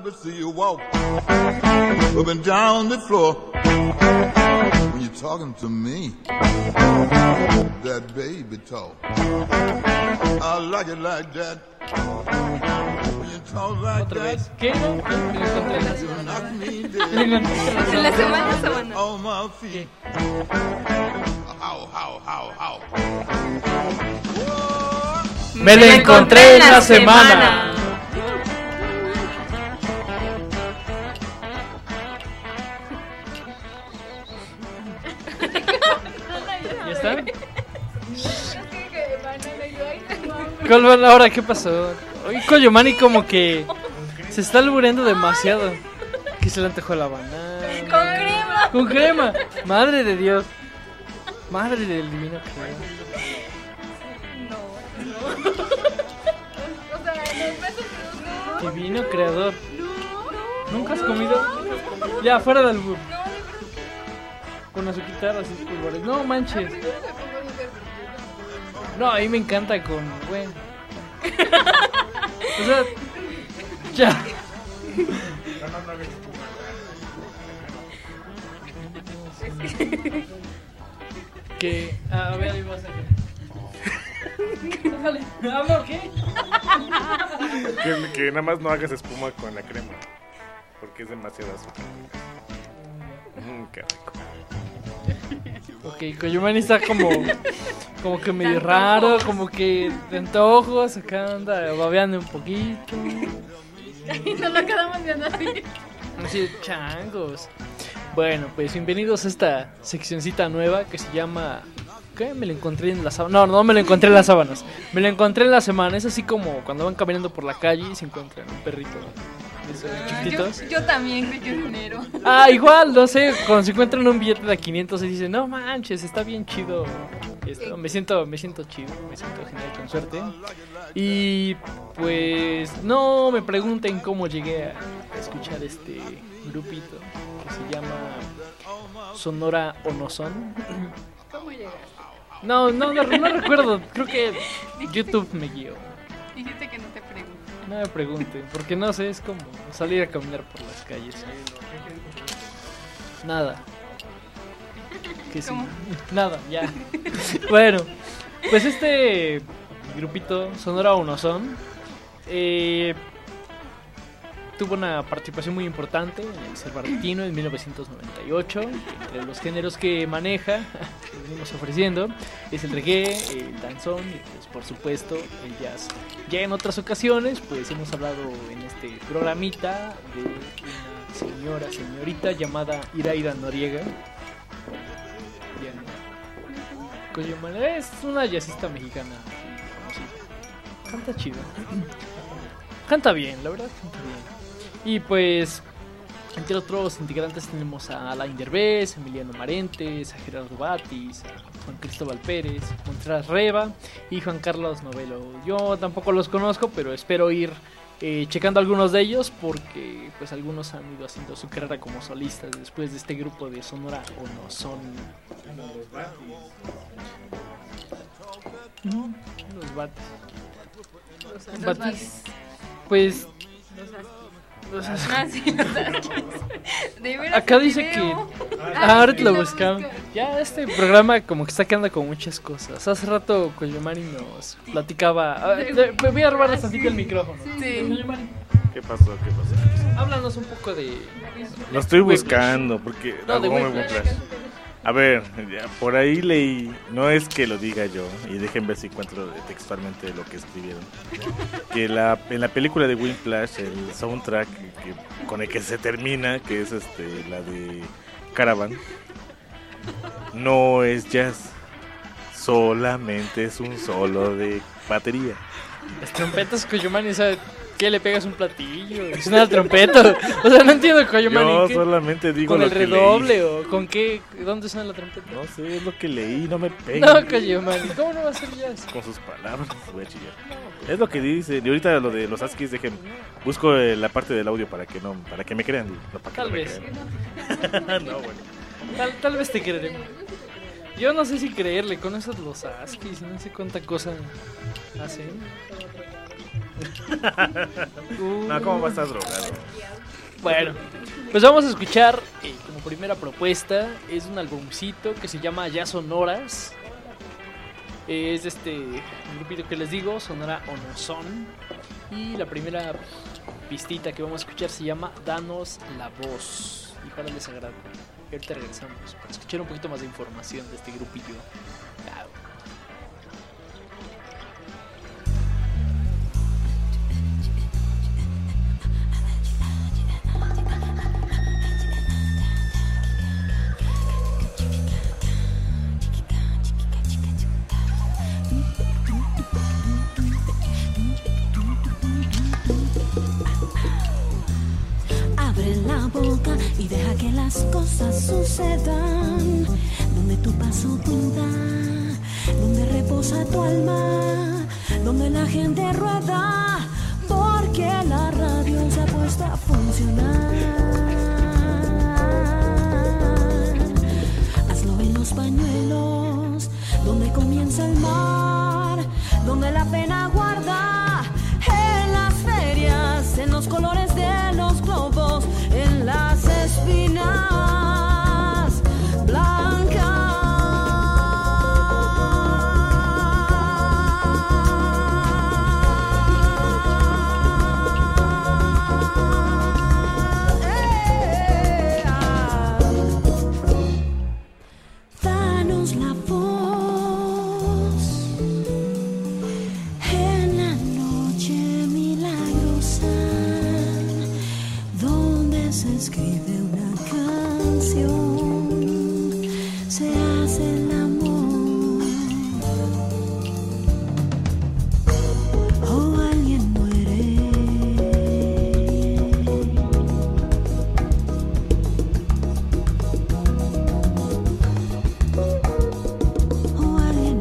to see you walk up and down the floor. When you're talking to me, that baby talk. I like it like that. When you talk like Otra that. vez. ¿Qué? No, me lo encontré en la semana. Knock me Me lo dead. encontré en la En la semana, semana. On my feet. How, how, how, how. Me lo encontré en la semana. ¿Ya está? ¿Cuál van ahora? ¿Qué pasó? Hoy Koyomani como que se está albureando demasiado. Que se le antojó la banana. Con crema. Con crema. Madre de Dios. Madre del divino creador. Divino creador. ¿Nunca has comido? Ya, fuera del albur. Con azuquitar así polvores. No manches. No, a mí me encanta con, bueno. O sea, ya. Que, a ver, ahí vas a ver. ¿Hablo qué? Que, que nada más no hagas espuma con la crema. Porque es demasiado azúcar. Mm, qué rico. Ok, Koyomani está como, como que medio raro, como que de antojos, acá anda babeando un poquito. Y nos lo quedamos viendo así. Así, changos. Bueno, pues bienvenidos a esta seccioncita nueva que se llama... ¿Qué? Me lo encontré en las sábanas. No, no me lo encontré en las sábanas. Me lo encontré en la semana. Es así como cuando van caminando por la calle y se encuentran un perrito. De esos chiquititos. Yo, yo también soy dinero. Ah, igual, no sé, cuando se encuentran un billete de quinientos y dicen, no manches, está bien chido esto. Me siento, me siento chido, me siento genial, con suerte. Y pues no me pregunten cómo llegué a escuchar este grupito que se llama Sonora o no son. ¿Cómo llegaste? No, no, no, no recuerdo, creo que YouTube me guió. Dijiste que no te pregunté. No me pregunten, porque no sé, es como salir a caminar por las calles. Nada. Que sí. ¿Cómo? Nada, ya. Bueno, pues este grupito, Sonora o no son, eh, tuvo una participación muy importante en el Cervantino en mil novecientos noventa y ocho. Entre los géneros que maneja, que venimos ofreciendo, es el reggae, el danzón y pues por supuesto el jazz. Ya en otras ocasiones pues hemos hablado en este programita de una señora, señorita llamada Iraida Noriega. Koyomani es una jazzista mexicana conocida. Canta chido. Canta bien, la verdad canta bien. Y pues, entre otros integrantes tenemos a Alain Derbez, Emiliano Marentes, a Gerardo Batis, a Juan Cristóbal Pérez, Montserrat Reva y Juan Carlos Novelo. Yo tampoco los conozco, pero espero ir eh, checando algunos de ellos porque pues algunos han ido haciendo su carrera como solistas después de este grupo de Sonora o no son. No, los Batis. Los Batis. Batis. Pues Los los- Ah, sí, los De veras acá te dice veo. que Ah, ahorita sí, lo lo buscamos. busco. Ya este programa como que está quedando con muchas cosas. Hace rato Koyomani nos platicaba. ah, te- Me voy a robar tantito el micrófono. Sí. Koyomani, ¿Qué pasó? ¿Qué pasó? háblanos un poco de. Lo estoy Whiplash. buscando porque No, de ¿cómo me Whiplash. Whiplash? A ver, ya, por ahí leí, no es que lo diga yo, y dejen ver si encuentro textualmente lo que escribieron. Que la, en la película de Whiplash, el soundtrack que, con el que se termina, que es este la de Caravan, no es jazz, solamente es un solo de batería. Las trompetas Koyomani, o sea, ¿qué le pegas un platillo? Es una trompeta. O sea, no entiendo Koyomani. Yo ¿qué? solamente digo ¿Con lo el que redoble leí. o con qué? ¿Dónde suena la trompeta? No sé, es lo que leí, no me peguen. No, Koyomani, ¿cómo no va a ser jazz? Con sus palabras, voy a chillar. Es lo que dice. Y ahorita lo de los Askis, dejen. Busco eh, la parte del audio para que no, para que me crean. No, para que Tal no me vez. crean. No, bueno. Tal, tal vez te creeremos. Yo no sé si creerle con esos los Askis, no sé cuánta cosa hacen. Uh, No, ¿cómo va a estar drogado? Bueno, pues vamos a escuchar eh, como primera propuesta. Es un albumcito que se llama Ya Sonoras. Es de este grupito que les digo, Sonora o No Son. Y la primera pistita que vamos a escuchar se llama Danos la Voz. Y ojalá les agrade. Y ahorita regresamos para escuchar un poquito más de información de este grupillo. Claro. Abre la boca y deja que las cosas sucedan. Donde tu paso duda, donde reposa tu alma, donde la gente rueda, porque la radio se ha puesto a funcionar. Hazlo en los pañuelos, donde comienza el mar, donde la pena guarda, en las ferias, en los colores de los globos, en las espinas blancas. Eh, ah. Danos la voz en la noche milagrosa, donde se escribe una canción, se hace el amor, o alguien muere, o alguien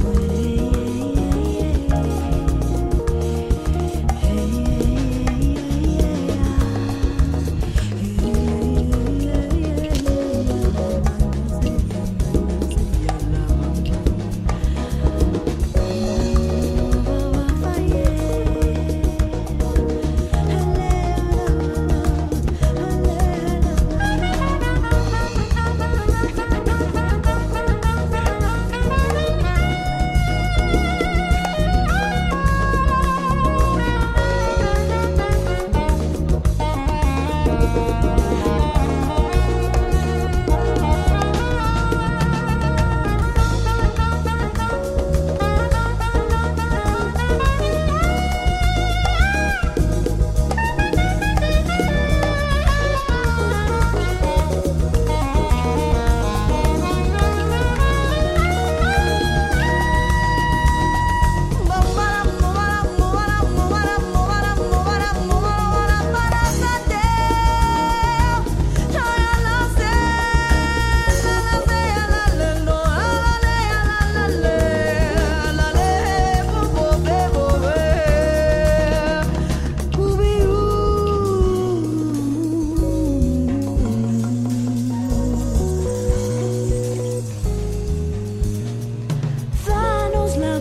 danos la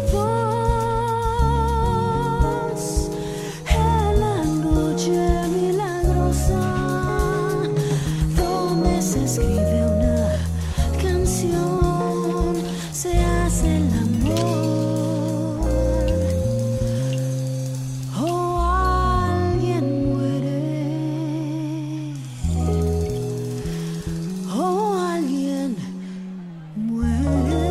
voz en la noche milagrosa, donde se escribe una canción, se hace el amor, o alguien muere, o alguien muere.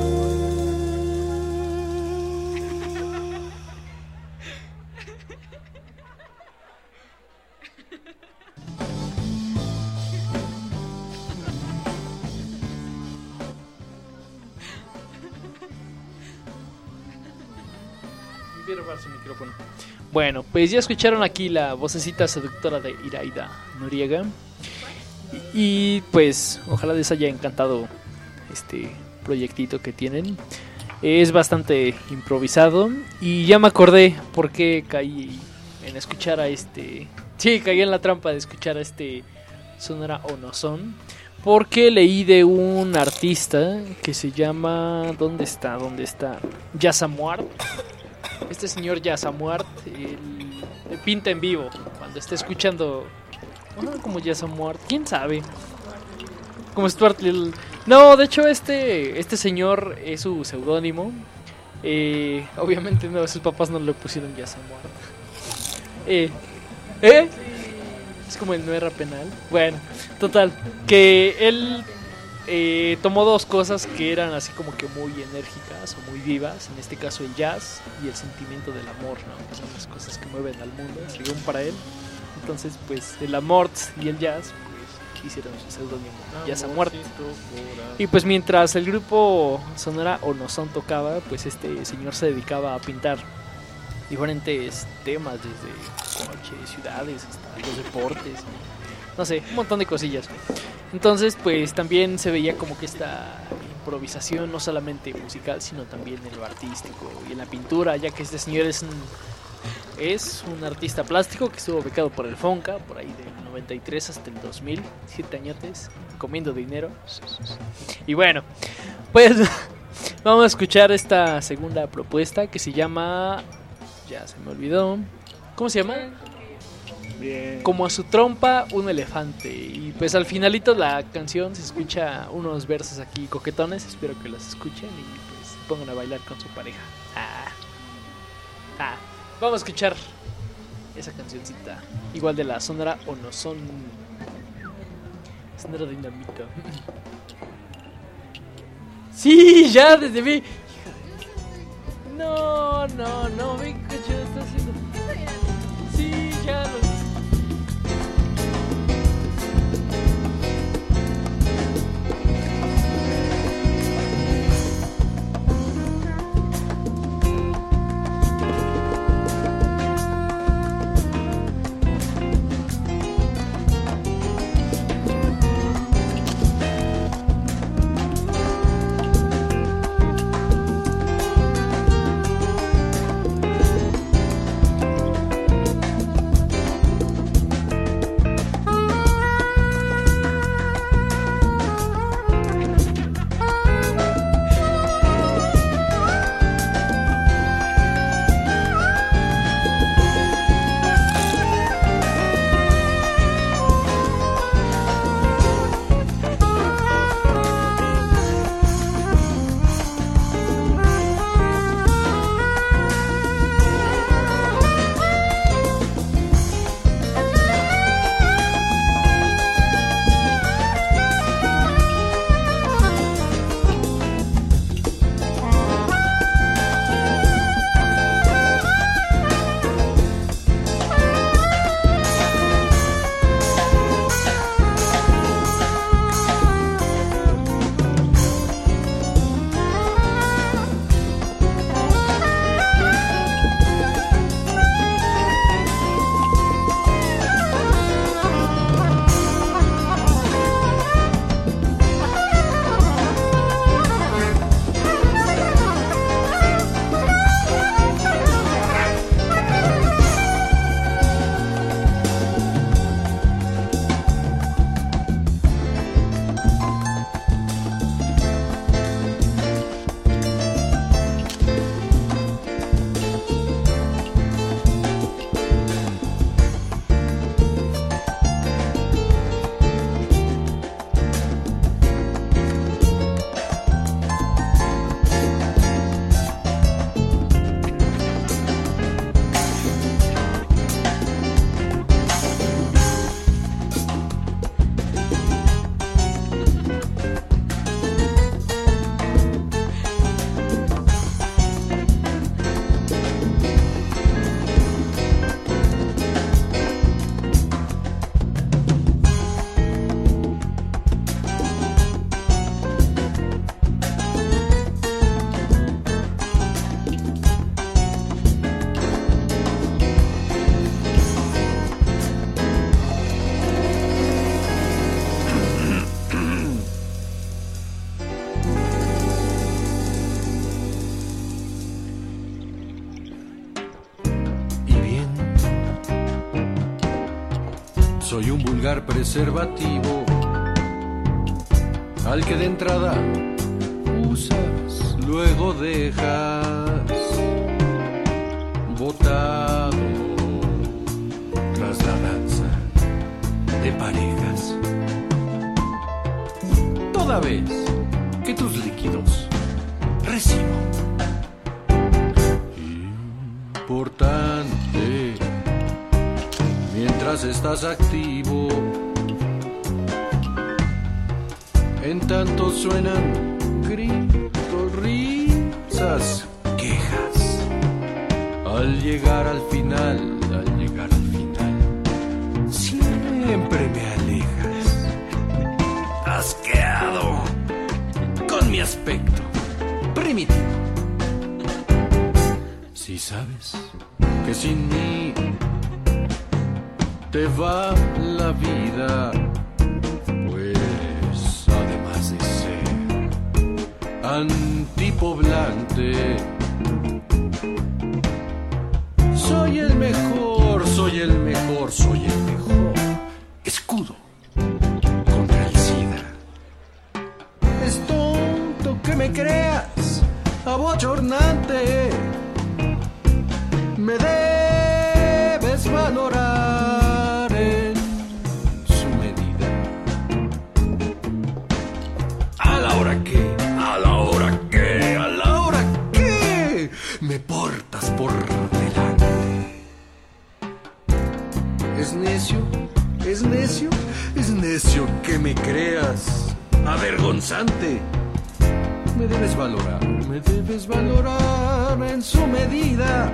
Quiero ver su micrófono. Bueno, pues ya escucharon aquí la vocecita seductora de Iraida Noriega. Y, y pues ojalá les haya encantado este proyectito que tienen. Es bastante improvisado. Y ya me acordé por qué caí en escuchar a este... Sí, caí en la trampa de escuchar a este Sonora o No Son. Porque leí de un artista que se llama... ¿Dónde está? ¿Dónde está? Yasamuart. Este señor Yasamuart él pinta en vivo. Cuando esté escuchando Ah, como Jazz Amor, quién sabe. Como Stuart Little. No, de hecho este este señor es su seudónimo. Eh, obviamente no, sus papás no le pusieron Jazz Amor. Eh, ¿Eh? Es como el no era penal. Bueno, total, que él eh, tomó dos cosas que eran así como que muy enérgicas o muy vivas. En este caso el jazz y el sentimiento del amor, ¿no? Que son las cosas que mueven al mundo, según para él. Entonces, pues, el amor y el jazz, pues, hicieron su seudónimo, Jazz Amor. Y pues mientras el grupo Sonora Onozón tocaba, pues este señor se dedicaba a pintar diferentes temas, desde coches, ciudades, hasta los deportes, no sé, un montón de cosillas. Entonces, pues también se veía como que esta improvisación, no solamente musical, sino también en lo artístico y en la pintura, ya que este señor es un, es un artista plástico que estuvo becado por el Fonca, por ahí del noventa y tres hasta el dos mil, siete añotes, comiendo dinero. Y bueno, pues vamos a escuchar esta segunda propuesta que se llama... Ya se me olvidó. ¿Cómo se llama? Bien. Como a su trompa un elefante. Y pues al finalito la canción se escucha unos versos aquí coquetones. Espero que los escuchen y pues se pongan a bailar con su pareja. Ah. Ah. Vamos a escuchar esa cancioncita. Igual de la Sonora Onozón. Sonora Dinamita. Sí, ya desde mí. No, no, no, ven que yo está haciendo. Sí, ya lo hice. Soy un vulgar preservativo al que de entrada usas, luego dejas botado tras la danza de toda vez que tus líquidos recibo. Importante, mientras estás activo, en tanto suenan gritos, risas, quejas. Al llegar al final, al llegar al final, siempre me alejas. Asqueado con mi aspecto primitivo. Si sabes que sin mí te va la vida, pues además de ser antipoblante, soy el mejor, soy el mejor, soy el mejor escudo contra el SIDA. Es tonto que me creas abochornante. Me debes valorar en su medida. A la hora que, a la hora que, a la hora que me portas por delante. Es necio, es necio, es necio que me creas avergonzante. Me debes valorar, me debes valorar en su medida.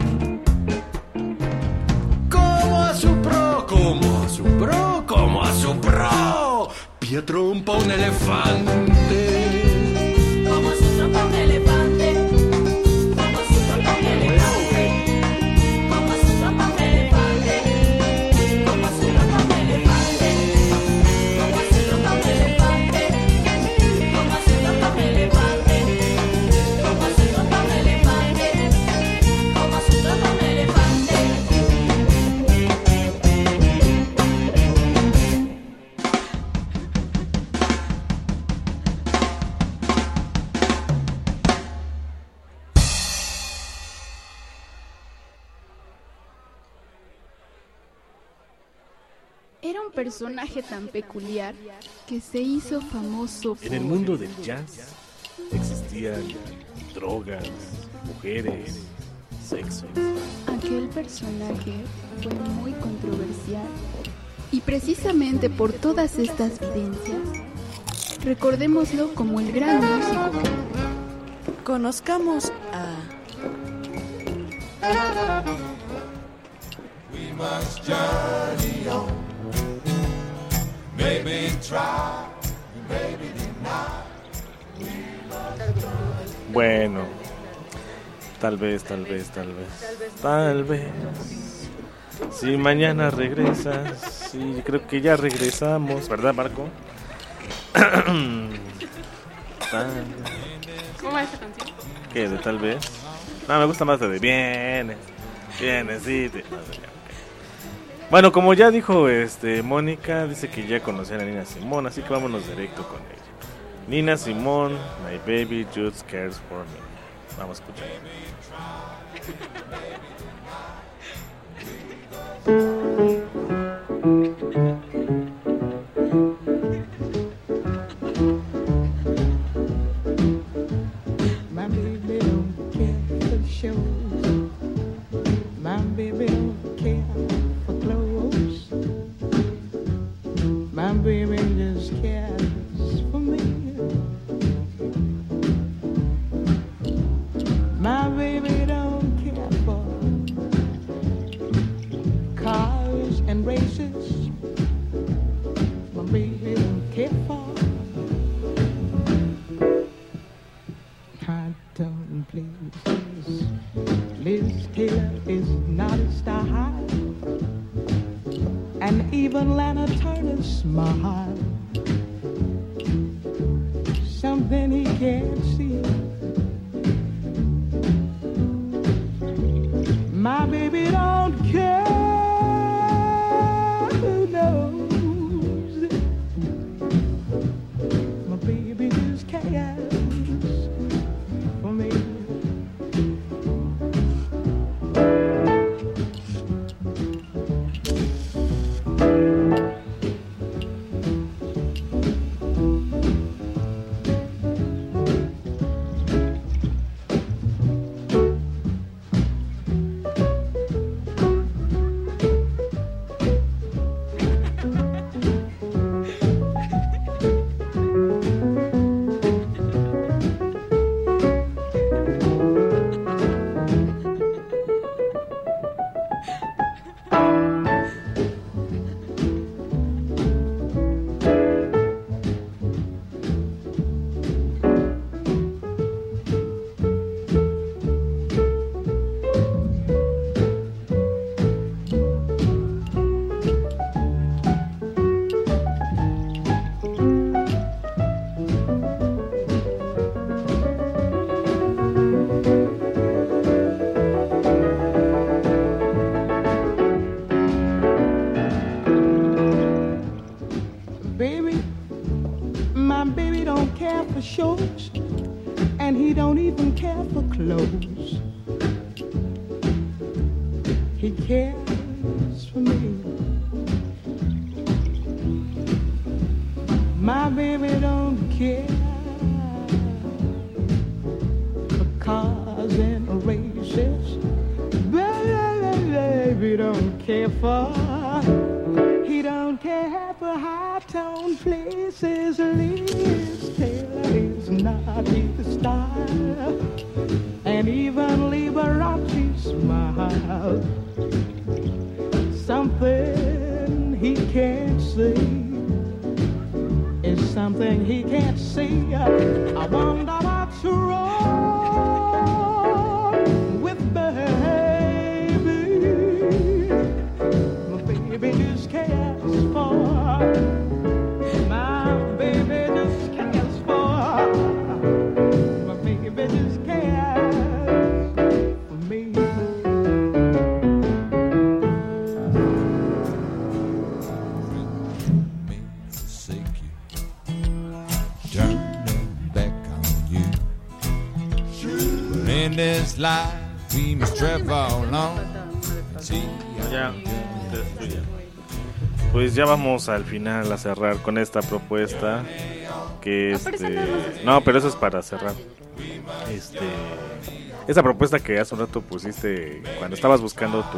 Como a su pro, como a su pro, como a su pro. Pie trompa un elefante. Como a su trompa un elefante. Como a su trompa un elefante. Como a su trompa un elefante. Como a su trompa un elefante. Como a su trompa un elefante. Como a su trompa un elefante. Como a su trompa un elefante. Como a su trompa un elefante. Era un personaje tan peculiar que se hizo famoso por... En el mundo del jazz existían drogas, mujeres, sexo. Aquel personaje fue muy controversial. Y precisamente por todas estas vivencias, recordémoslo como el gran músico que fue. Conozcamos a... We must journey on. Maybe try, maybe deny. Bueno, tal vez, tal vez, tal vez, tal vez. Si mañana regresas, sí, creo que ya regresamos, ¿verdad, Marco? Tal vez. ¿Cómo va esta canción? ¿Qué? ¿De tal vez? No, me gusta más de vienes, vienes, sí. Te... Bueno, como ya dijo este Mónica, dice que ya conocía a Nina Simone, así que vámonos directo con ella. Nina Simone, My Baby Just Cares For Me. Vamos a escuchar. My baby don't care for shows. My baby don't care for clothes. My baby just cares for me. My baby don't care for cars and races. My baby don't care for high-tone places. Liz Taylor is not a star high, and even Lana Turner's smile, something he can't see. My baby don't care who knows. My baby just cares for me. clothes. He cares for me. My baby don't care for cars and races. Baby don't care for. He don't care for high-tone places. Liz Taylor is not his style, and even Liberace smile. Something he can't see is something he can't see. I wonder what's wrong with baby. My baby just cares for. My baby just cares for. My baby just cares for me. In this life we must travel along. Sí, ya, ya. Pues ya vamos al final a cerrar con esta propuesta que este no, pero eso es para cerrar. Este esa propuesta que hace un rato pusiste cuando estabas buscando tu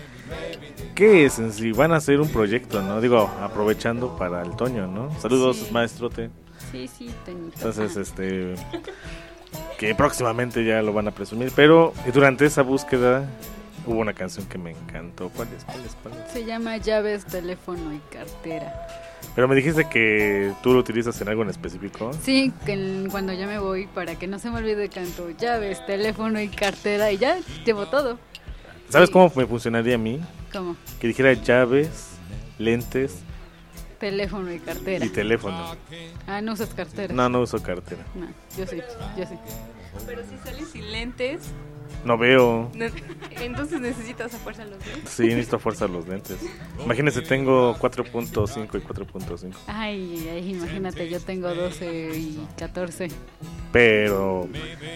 ¿qué es en sí? Van a hacer un proyecto, ¿no? Digo, aprovechando para el Toño, ¿no? Saludos, sí. Maestrote. Sí, sí, Toñito. Entonces, este que próximamente ya lo van a presumir, pero durante esa búsqueda hubo una canción que me encantó. ¿Cuál es? ¿Cuál es? ¿Cuál es? Se llama Llaves, Teléfono y Cartera. Pero me dijiste que tú lo utilizas en algo en específico. Sí, que cuando ya me voy, para que no se me olvide, canto llaves, teléfono y cartera y ya llevo todo. ¿Sabes sí. cómo me funcionaría a mí? ¿Cómo? Que dijera llaves, lentes, teléfono y cartera. Y teléfono. Ah, ¿no usas cartera? No, no uso cartera. No, yo sí, yo sí. Pero si sales sin lentes... No veo. No, entonces necesitas a fuerza los lentes. Sí, necesito a fuerza los lentes. Imagínense, tengo cuatro punto cinco y cuatro punto cinco. Ay, ay, imagínate, yo tengo doce y catorce. Pero,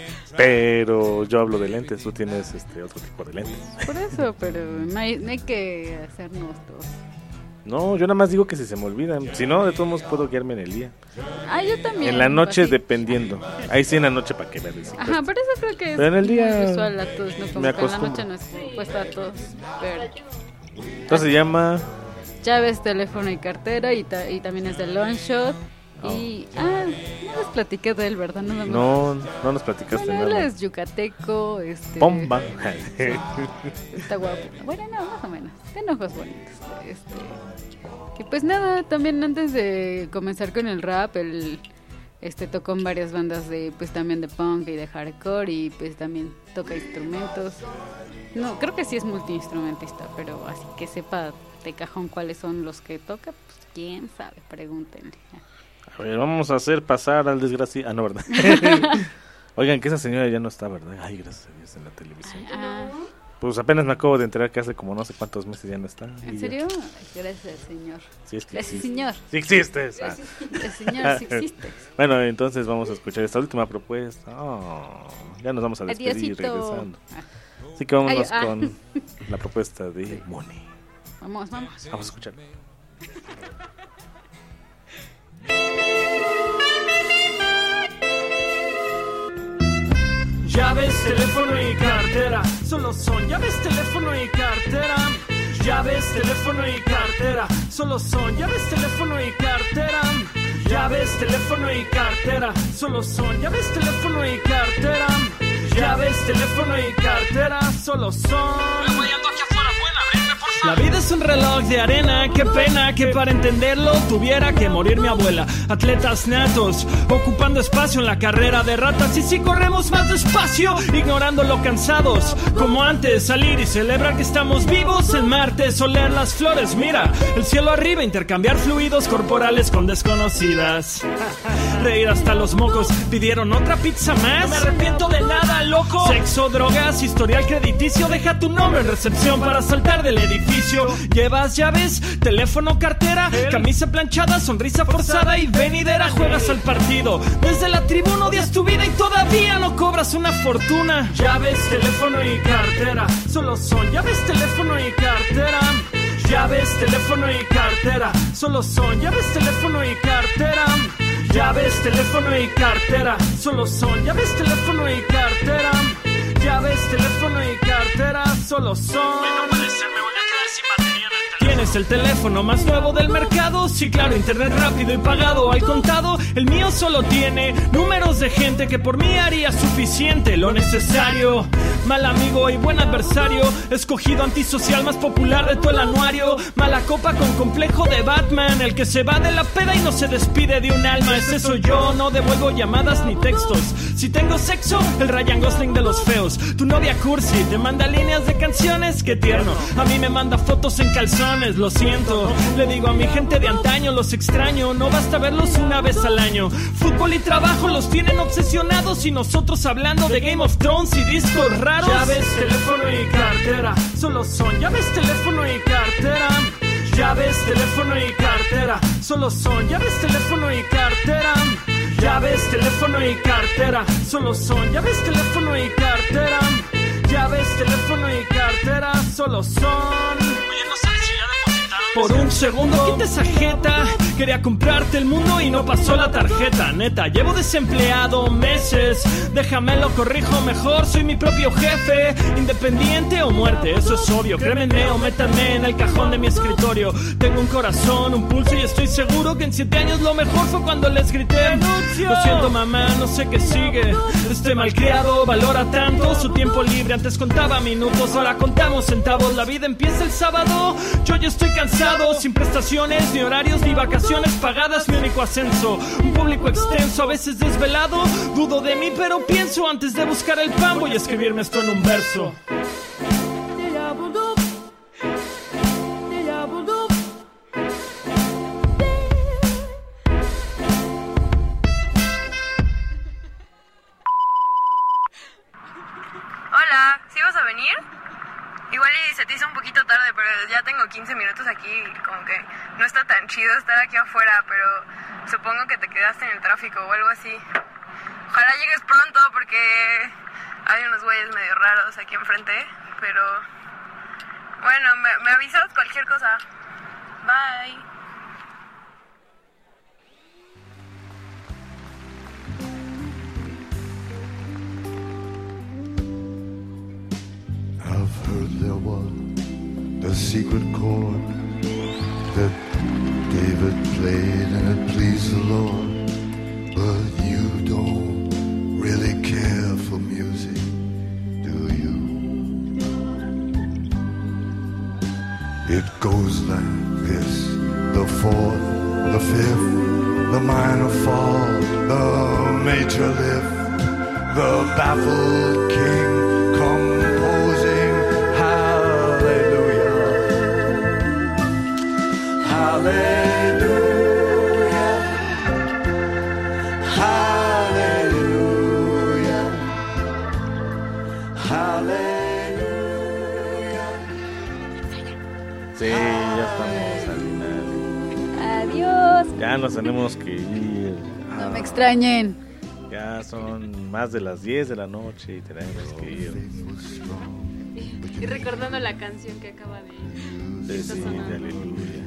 pero yo hablo de lentes, tú tienes este otro tipo de lentes. Por eso, pero no hay, no hay que hacernos todos. No, yo nada más digo que si se me olvidan. Si no, de todos modos puedo guiarme en el día. Ah, yo también. En la noche, así. Dependiendo. Ahí sí en la noche para que vean. Ajá, pero eso creo que es pero en el día muy usual a todos, ¿no? Como me que en la acostumbro. noche no es puesta a todos. Pero... Entonces se llama... Llaves, teléfono y cartera, y, ta- y también es de Longshot. Oh. Y, ah, no les platiqué de él, ¿verdad? Nada más. No, no nos platicaste bueno, nada. Él es yucateco, este... Pomba. Está guapo. Bueno, no, más o menos. Tiene ojos bonitos. Este... Y pues nada, también antes de comenzar con el rap, él este, tocó en varias bandas de, pues también de punk y de hardcore, y pues también toca instrumentos. No, creo que sí es multiinstrumentista, pero así que sepa de cajón cuáles son los que toca, pues quién sabe, pregúntenle. A ver, vamos a hacer pasar al desgraciado. Ah, no, ¿verdad? Oigan, que esa señora ya no está, ¿verdad? Ay, gracias a Dios en la televisión. Ah. Pues apenas me acabo de enterar que hace como no sé cuántos meses ya no está. ¿En serio? Ya. Gracias, señor. Sí, es que Gracias, existe. señor. Sí existes. Ah. Gracias, señor, sí existes. Bueno, entonces vamos a escuchar esta última propuesta. Oh, ya nos vamos a despedir Adiosito. regresando. Así que vámonos Ay, ah. con la propuesta de Moni. Vamos, vamos. Vamos a escuchar. Llaves, teléfono y cartera, solo son llaves, teléfono y cartera. Llaves, teléfono y cartera, solo son llaves, teléfono y cartera. Llaves, teléfono y cartera, solo son llaves, teléfono y cartera. Llaves, teléfono y cartera, solo son. La vida es un reloj de arena, qué pena que para entenderlo tuviera que morir mi abuela. Atletas natos, ocupando espacio en la carrera de ratas. Y si corremos más despacio, ignorando lo cansados. Como antes, salir y celebrar que estamos vivos. El martes, oler las flores, mira, el cielo arriba, intercambiar fluidos corporales con desconocidas. Reír hasta los mocos, pidieron otra pizza más. No me arrepiento de nada, loco. Sex sexo, drogas, historial crediticio. Deja tu nombre en recepción para saltar del edificio. Llevas llaves, teléfono, cartera, camisa planchada, sonrisa forzada y venidera. Juegas al partido, desde la tribuna odias tu vida y todavía no cobras una fortuna. Llaves, teléfono y cartera, solo son llaves, teléfono y cartera. Llaves, teléfono y cartera, solo son llaves, teléfono y cartera. Llaves, teléfono y cartera, solo son llaves, teléfono y cartera. Llaves, teléfono y cartera, solo son. ¿Tienes el teléfono más nuevo del mercado? Sí, claro, internet rápido y pagado al contado. El mío solo tiene números de gente que por mí haría suficiente lo necesario. Mal amigo y buen adversario, escogido antisocial más popular de todo el anuario. Mala copa con complejo de Batman, el que se va de la peda y no se despide de un alma. Ese soy yo, no devuelvo llamadas ni textos. Si tengo sexo, el Ryan Gosling de los feos. Tu novia cursi te manda líneas de canciones, qué tierno. A mí me manda fotos en calzones, lo siento. Le digo a mi gente de antaño, los extraño. No basta verlos una vez al año. Fútbol y trabajo los tienen obsesionados y nosotros hablando de Game of Thrones y discos raros. Llaves, teléfono y cartera, solo son llaves, teléfono y cartera. Llaves, teléfono y cartera, solo son llaves, teléfono y cartera. Llaves, teléfono y cartera, solo son llaves, teléfono y cartera. Llaves, teléfono y cartera, solo son. Oye, no sabes si ya depositaron. Por un segundo quité esa jeta. Quería comprarte el mundo y no pasó la tarjeta. Neta, llevo desempleado meses. Déjame lo corrijo mejor, soy mi propio jefe. Independiente o muerte, eso es obvio. Crémenme o métanme en el cajón de mi escritorio. Tengo un corazón, un pulso y estoy seguro que en siete años lo mejor fue cuando les grité. Lo siento mamá, no sé qué sigue. Este malcriado valora tanto su tiempo libre. Antes contaba minutos, ahora contamos centavos. La vida empieza el sábado, yo ya estoy cansado. Sin prestaciones, ni horarios, ni vacaciones pagadas, mi único ascenso. Un público extenso, a veces desvelado. Dudo de mí, pero pienso antes de buscar el pan. Voy a escribirme esto en un verso. Hola, ¿sí vas a venir? Igual y se te hizo un poquito tarde, pero ya tengo quince minutos aquí y como que no está tan chido estar aquí afuera, pero supongo que te quedaste en el tráfico o algo así. Ojalá llegues pronto porque hay unos güeyes medio raros aquí enfrente, pero bueno, me, me avisas cualquier cosa. Bye. I've heard there was a secret chord that David played and it pleased the Lord. But you don't really care for music, do you? It goes like this: the fourth, the fifth, the minor fall, the major lift, the baffled king composing hallelujah, hallelujah, hallelujah, hallelujah. Sí, ya estamos al final. Adiós. Ya nos tenemos que ir. No me extrañen. Ya son más de las diez de la noche y tenemos que ir. Y recordando la canción que acaba de... Sí, sí, de Aleluya.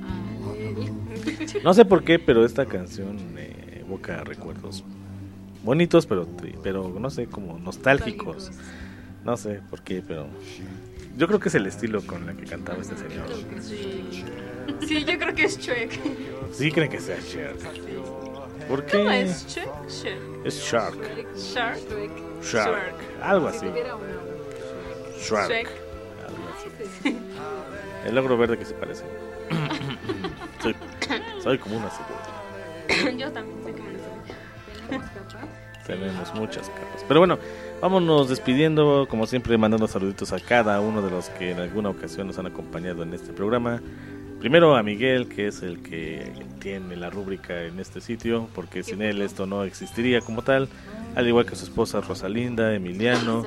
No sé por qué, pero esta canción eh, evoca recuerdos bonitos, pero pero no sé, como nostálgicos. No sé por qué, pero yo creo que es el estilo con el que cantaba este señor. Sí. Sí, yo creo que es Shrek. Sí, creen que sea Shrek. ¿Por qué? ¿Cómo es Shrek? Shrek. Es Shark. Shark. Shark. Algo así. Shark. Shrek. Algo así. El logro verde que se parece. soy, soy como una cebolla. Yo también soy como una cebolla. Tenemos muchas capas. Pero bueno, vámonos despidiendo, como siempre, mandando saluditos a cada uno de los que en alguna ocasión nos han acompañado en este programa. Primero a Miguel, que es el que tiene la rúbrica en este sitio, porque sin él esto no existiría como tal. Al igual que su esposa Rosalinda, Emiliano,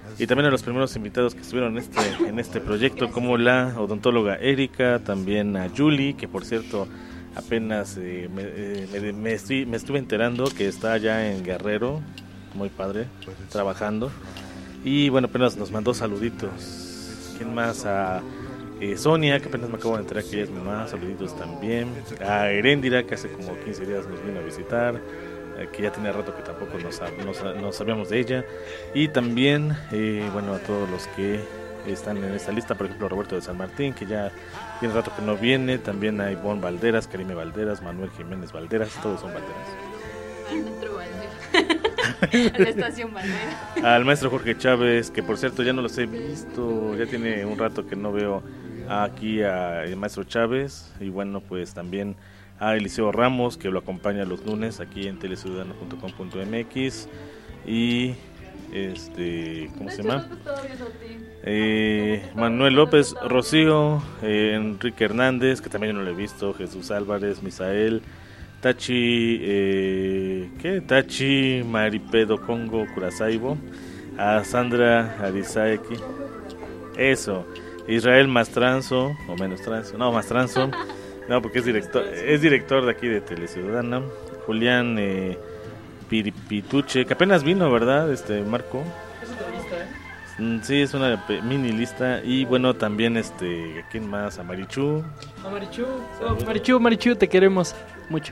y también a los primeros invitados que estuvieron en este, en este proyecto, como la odontóloga Erika, también a Julie, que por cierto apenas eh, me, eh, me, me, estoy, me estuve enterando que está allá en Guerrero, muy padre, trabajando, y bueno, apenas nos mandó saluditos. ¿Quién más? A eh, Sonia, que apenas me acabo de enterar que ella es mamá, saluditos también. A Heréndira, que hace como quince días nos vino a visitar, que ya tenía rato que tampoco nos, nos, nos sabíamos de ella, y también eh, bueno, a todos los que están en esta lista, por ejemplo Roberto de San Martín, que ya tiene rato que no viene, también a Ivonne Valderas, Karime Valderas, Manuel Jiménez Valderas, todos son Valderas. Al metro Valderas. A la estación Valderas. Al maestro Jorge Chávez, que por cierto ya no los he visto, ya tiene un rato que no veo aquí al maestro Chávez, y bueno, pues también a Eliseo Ramos, que lo acompaña los lunes aquí en teleciudadano punto com punto m x, y este, ¿cómo se llama? Eh, Manuel López, Rocío, eh, Enrique Hernández, que también yo no lo he visto, Jesús Álvarez, Misael, Tachi, eh, ¿qué? Tachi, Maripedo Congo, Curasaibo, a Sandra Arizaeki, eso, Israel Mastranzo, o menos Tranzo, no, Mastranzo. No, porque es director, es director de aquí de Teleciudadana. Julián eh, Piripituche, que apenas vino, ¿verdad? Este Marco. Es otra lista, ¿eh? Mm, sí, es una pe- mini lista. Y bueno, también este, ¿quién más? A Marichu. A Marichu, oh, Marichu, Marichu, te queremos mucho.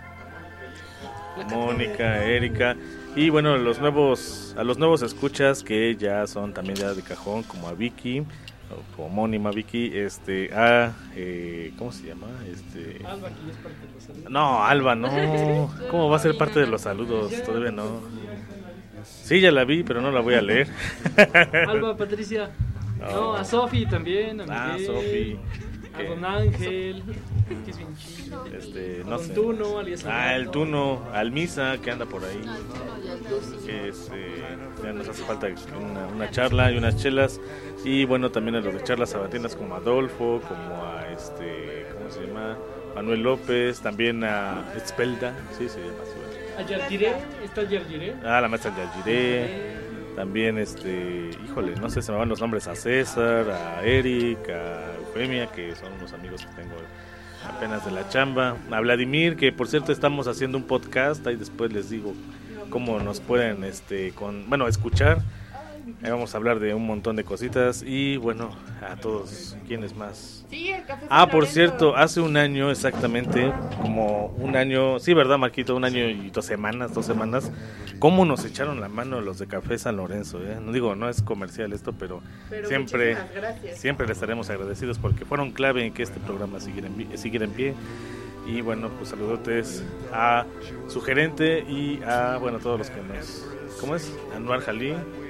Mónica, Erika. Y bueno, los nuevos, a los nuevos escuchas que ya son también ya de cajón, como a Vicky, o homónima Vicky, este, a, eh, ¿cómo se llama? Este, Alba, que ya es parte de los saludos. no, Alba, no, ¿cómo va a ser parte de los saludos? Todavía no. Sí, ya la vi, pero no la voy a leer. Alba, Patricia. No, No. a Sofi también, a Ah, Miguel, Sofi. a ¿Qué? Don Ángel, que es bien chido. Este, A no Don sé. Tuno, alias Ah, el Armando. Tuno, al Misa, que anda por ahí. Que este, ya nos hace falta una, una charla y unas chelas. Y bueno, también a los de charlas sabatinas como Adolfo, como a este, ¿cómo se llama? Manuel López, también a Espelda, sí, se llama así. A Yargiré, está Yargiré. Ah, la maestra Yagiré. También, este, híjole, no sé, se me van los nombres, a César, a Eric, a Eufemia, que son unos amigos que tengo apenas de la chamba. A Vladimir, que por cierto estamos haciendo un podcast, ahí después les digo cómo nos pueden, este, con, bueno, escuchar. Ahí vamos a hablar de un montón de cositas. Y bueno, a todos, ¿quiénes más? Sí, el Café San Ah, por Lorenzo. cierto, hace un año exactamente, como un año, sí, ¿verdad, Marquito? Un año y dos semanas, dos semanas, ¿cómo nos echaron la mano los de Café San Lorenzo? ¿eh? No digo, no es comercial esto, pero, Pero siempre, muchísimas gracias. siempre les estaremos agradecidos porque fueron clave en que este programa siguiera en, vi- siguiera en pie. Y bueno, pues saludotes a su gerente y a, bueno, todos los que nos, ¿cómo es? Anuar Jalí.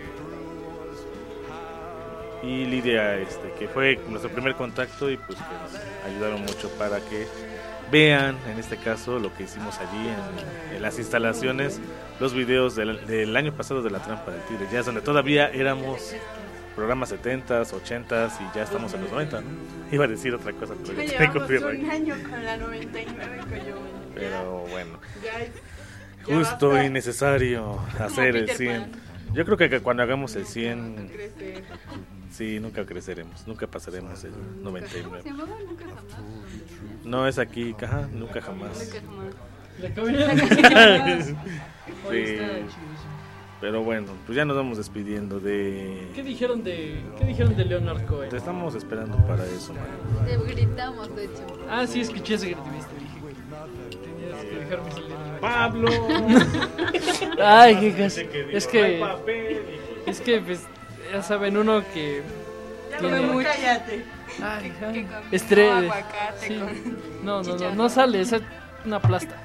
Y Lidia, este, que fue nuestro primer contacto y pues que nos ayudaron mucho para que vean, en este caso, lo que hicimos allí en, en las instalaciones, los videos del, del año pasado de La Trampa del Tigre Jazz, donde todavía éramos programas setentas, ochentas y ya estamos en los noventa, ¿no? Iba a decir otra cosa, pero ya tengo Llevamos copyright. un año con la noventa y nueve Coyote. Pero bueno, Ya es- ya justo basta. y necesario hacer el Peter cien. Pan. Yo creo que, que cuando hagamos el cien, Crecer. sí, nunca creceremos, nunca pasaremos el noventa y ¿Cómo nueve. se llamaba? Nunca jamás. No es aquí, ajá, nunca jamás. Nunca jamás. La cabina. Sí. Oye, está chidísimo. Pero bueno, pues ya nos vamos despidiendo de... ¿Qué dijeron de qué dijeron de Leonard Cohen? Te estamos esperando para eso, man. Te gritamos, de hecho. Ah, sí, escuché ese gritivista. Dije que tenías que dejarme salir. ¡Pablo! Ay, qué gas- Dice que dijo, Es "No que. hay papel". Es que, pues, ya saben, uno que. Ya tiene- muy cállate. Ay, Que- ay, que combinó estre- aguacate sí. con No, no, no, chicharrón. no sale, es una plasta.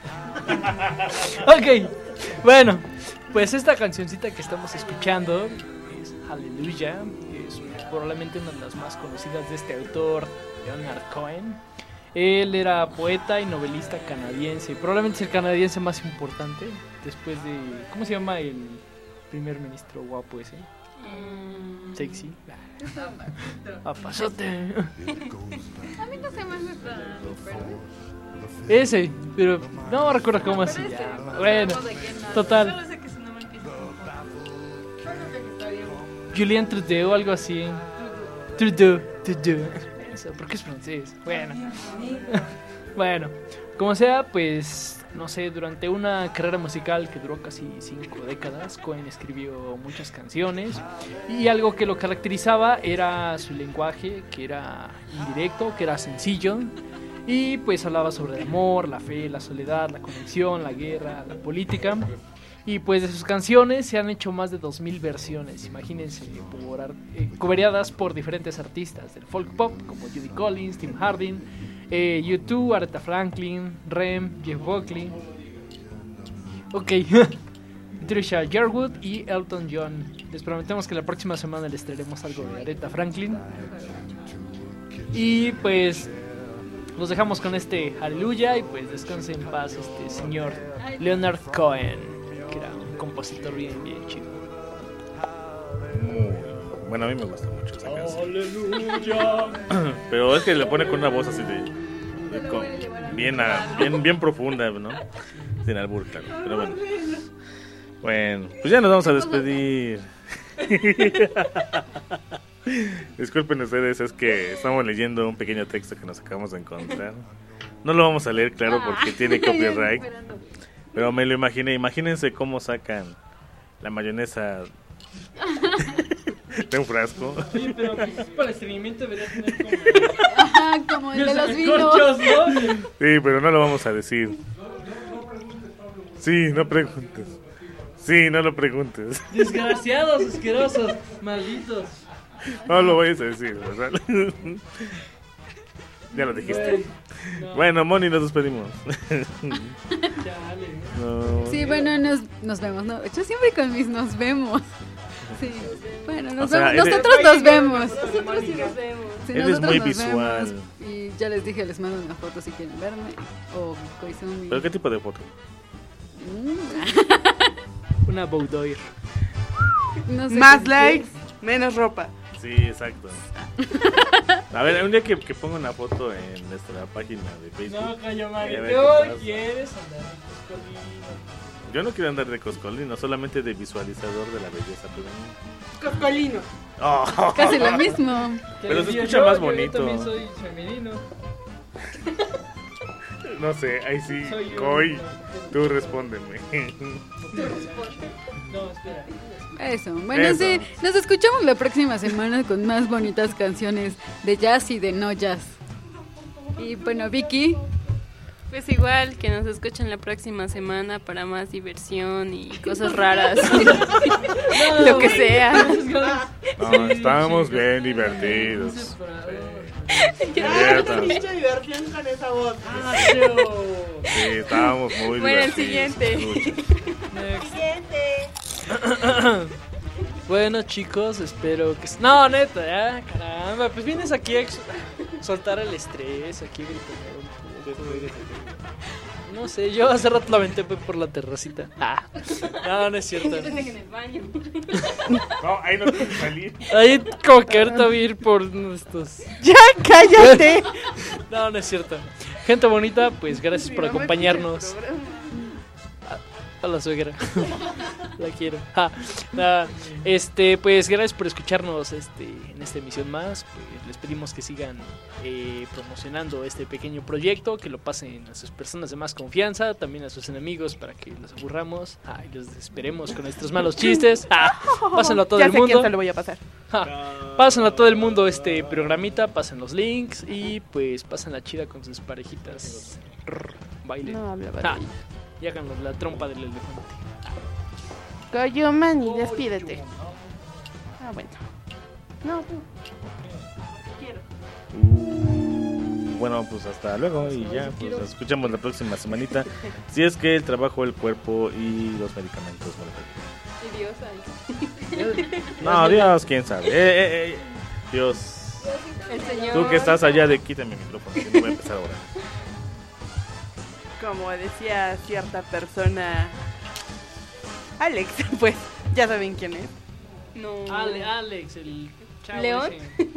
Ok, bueno, pues esta cancioncita que estamos escuchando es Hallelujah, que es probablemente una de las más conocidas de este autor, Leonard Cohen. Él era poeta y novelista canadiense, probablemente es el canadiense más importante después de, ¿cómo se llama el primer ministro guapo ese? Mm. Sexy. Papazote. A mí no se me hace tan, pero Ese, pero no recuerdo cómo se llama. Bueno, total. Solo sé que su nombre empieza con J. Julien Trudeau, algo así. Trudeau, Trudeau. ¿Por qué es francés? Bueno. Bueno, como sea, pues, no sé, durante una carrera musical que duró casi cinco décadas, Cohen escribió muchas canciones y algo que lo caracterizaba era su lenguaje, que era indirecto, que era sencillo y pues hablaba sobre el amor, la fe, la soledad, la conexión, la guerra, la política. Y pues de sus canciones se han hecho más de dos mil versiones, imagínense, por ar- eh, cobereadas por diferentes artistas del folk pop como Judy Collins, Tim Hardin, eh, U dos, Aretha Franklin, Rem, Jeff Buckley, ok, Trisha Yearwood y Elton John. Les prometemos que la próxima semana les traeremos algo de Aretha Franklin. Y pues los dejamos con este Aleluya y pues descanse en paz este señor Leonard Cohen, que era un compositor bien, bien chido. Muy bueno, a mí me gusta mucho esa canción. Aleluya. Pero es que le pone con una voz así de, de con, bien, a, bien, bien profunda, ¿no? Sin albur, claro. Pero bueno. Bueno, pues ya nos vamos a despedir. Disculpen ustedes, es que estamos leyendo un pequeño texto que nos acabamos de encontrar. No lo vamos a leer, claro, porque tiene copyright. Pero me lo imaginé, imagínense cómo sacan la mayonesa de un frasco. Sí, pero pues, para el estreñimiento debería tener como... Ajá, como el de los vinos. Corchos, ¿no? Sí, pero no lo vamos a decir. Sí, no preguntes. Sí, no lo preguntes. Desgraciados, asquerosos, malditos. No lo vayas a decir, ¿verdad? Ya lo dijiste. Bueno, no. Bueno, Moni, nos despedimos. Chale. No. Sí, bueno, nos, nos vemos. No, yo siempre con mis nos vemos. Sí, bueno, nos O sea, vemos. eres- Nosotros nos vemos. Nosotros sí nos vemos. Sí, Eres nosotros muy nos visual. vemos. Y ya les dije, les mando una foto si quieren verme. O Koizumi. ¿Pero qué tipo de foto? Mm. Una boudoir. No sé Más qué- likes, menos ropa. Sí, exacto. A ver, un día que, que ponga una foto en nuestra página de Facebook. No, calla, Mari. Ya ¿Tú ven qué pasa. quieres andar en coscolino? Yo no quiero andar de coscolino, solamente de visualizador de la belleza. Pero... Coscolino. Oh. Casi lo mismo. Pero se Yo- escucha yo- más yo bonito. también soy femenino. No sé, ahí sí. Soy yo. Coy, tú respóndeme. No, espera. Eso, bueno, Eso. sí, nos escuchamos la próxima semana con más bonitas canciones de jazz y de no jazz. Y bueno, Vicky, Pues igual que nos escuchen la próxima semana para más diversión y cosas raras. Lo que sea. No, estamos bien divertidos. Sí. Diviértanse. diversión con esa voz. Sí, estábamos muy Bueno, el divertidos. siguiente. Siguiente. Bueno, chicos, espero que... No, neta, ya, caramba. Pues vienes aquí a ex- soltar el estrés, aquí a gritar un poco. No sé, yo hace rato la aventé por la terracita. Ah, no, no es cierto. En el baño. No, ahí no puedes salir. Ahí como que ahorita voy a ir por estos... Ya, cállate. No, no es cierto. Gente bonita, pues gracias por acompañarnos. A la suegra. La quiero. Ja. Nada, este, pues gracias por escucharnos este, en esta emisión más. Pues, les pedimos que sigan eh, promocionando este pequeño proyecto, que lo pasen a sus personas de más confianza, también a sus enemigos para que los aburramos. Ah, y los esperemos con nuestros malos chistes. Ah, pásenlo a todo Ya el sé a quién mundo. se lo voy a pasar. Ja, pásenlo a todo el mundo este programita, pasen los links y pues pasen la chida con sus parejitas. Rrr, bailen. No hablaba Ja, de ella. y háganos la trompa del elefante. Coyumani, despídete. Ah, bueno. No, tú. Quiero. Uh, bueno, pues hasta luego y ya, pues nos escuchamos la próxima semanita. Si es que el trabajo, el cuerpo y los medicamentos no lo permiten. No, Dios, quién sabe. Eh, eh, eh, Dios. El señor. Tú que estás allá de quítame el micrófono, que no voy a empezar ahora. Como decía cierta persona, Alex, pues ya saben quién es. No. Ale, Alex, el chavo ¿León? ese.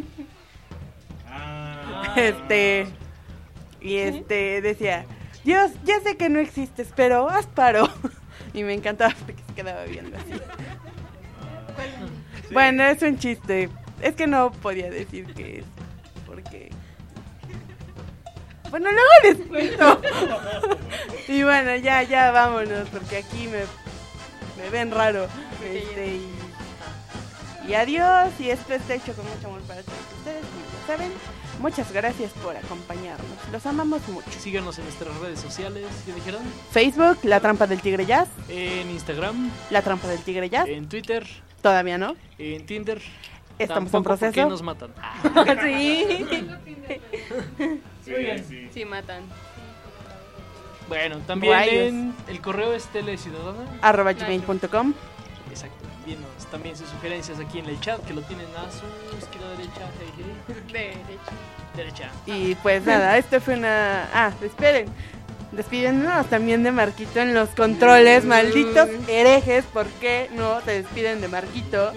Ah, Este y este decía, Dios, ya sé que no existes, pero haz paro. Y me encantaba porque se quedaba viendo así. Bueno, es un chiste. Es que no podía decir que es. Porque... Bueno, luego les cuento. Y bueno, ya, ya vámonos. Porque aquí me, me ven raro. Este, y, y adiós. Y esto está hecho con mucho amor para todos ustedes. Y ya saben, muchas gracias por acompañarnos. Los amamos mucho. Síganos en nuestras redes sociales. ¿Qué dijeron? Facebook, La Trampa del Tigre Jazz. En Instagram. La Trampa del Tigre Jazz. En Twitter. Todavía no. En Tinder. Estamos Tampoco, en proceso. ¿por qué nos matan? Sí. Sí, sí. Sí, matan. Bueno, también Rayos. en el correo es teleciudadana arroba gmail punto com. Exacto. Envíenos también sus sugerencias aquí en el chat, que lo tienen a su izquierda derecha. Derecha. Derecha. Y pues nada, esto fue una... Ah, esperen. Despidiéndonos también de Marquito en los controles, malditos herejes. ¿Por qué no se despiden de Marquito?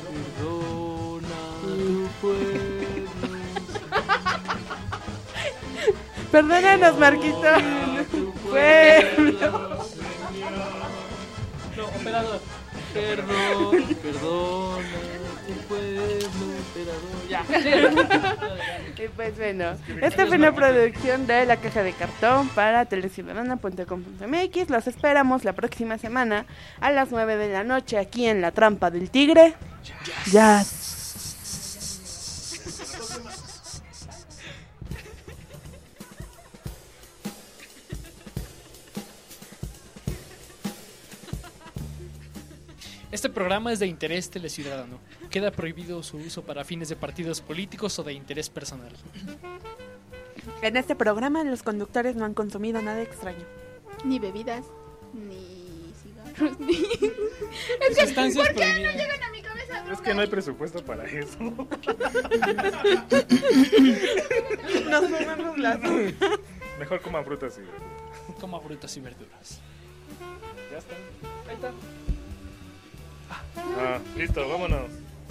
Perdónanos, Marquito. Pueblo. No, operador. Perdón, perdona, tu pueblo, operador. Ya. Y pues bueno, esta fue una producción de La Caja de Cartón para teleciudadana punto com punto m x. Los esperamos la próxima semana a las nueve de la noche aquí en La Trampa del Tigre. Ya. Este programa es de interés teleciudadano. Queda prohibido su uso para fines de partidos políticos o de interés personal. En este programa los conductores no han consumido nada extraño. Ni bebidas, ni cigarros, ni... Es que, Sustancias ¿por qué no prohibidas. llegan a mi cabeza? Es que no hay presupuesto para eso. Nos comemos las... Mejor coman frutas y verduras. Coma frutas y verduras. Ya está. Ahí está. Ah, listo, vámonos.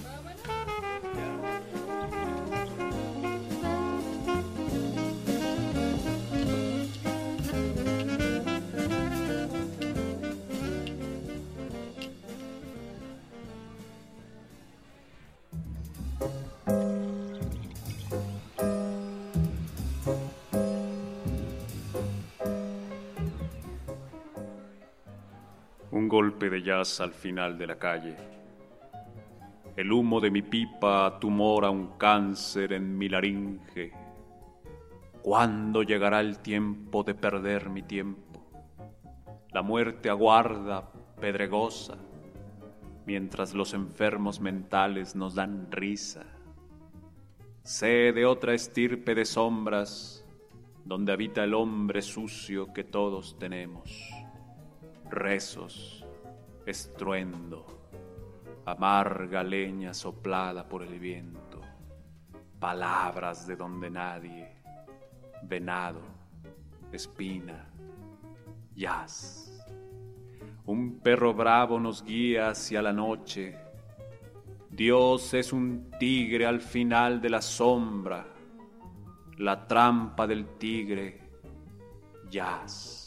Un golpe de jazz al final de la calle. El humo de mi pipa tumora un cáncer en mi laringe. ¿Cuándo llegará el tiempo de perder mi tiempo? La muerte aguarda, pedregosa, mientras los enfermos mentales nos dan risa. Sé de otra estirpe de sombras, donde habita el hombre sucio que todos tenemos. Rezos, estruendo, amarga leña soplada por el viento, palabras de donde nadie, venado, espina, jazz. Un perro bravo nos guía hacia la noche. Dios es un tigre al final de la sombra, la trampa del tigre, jazz.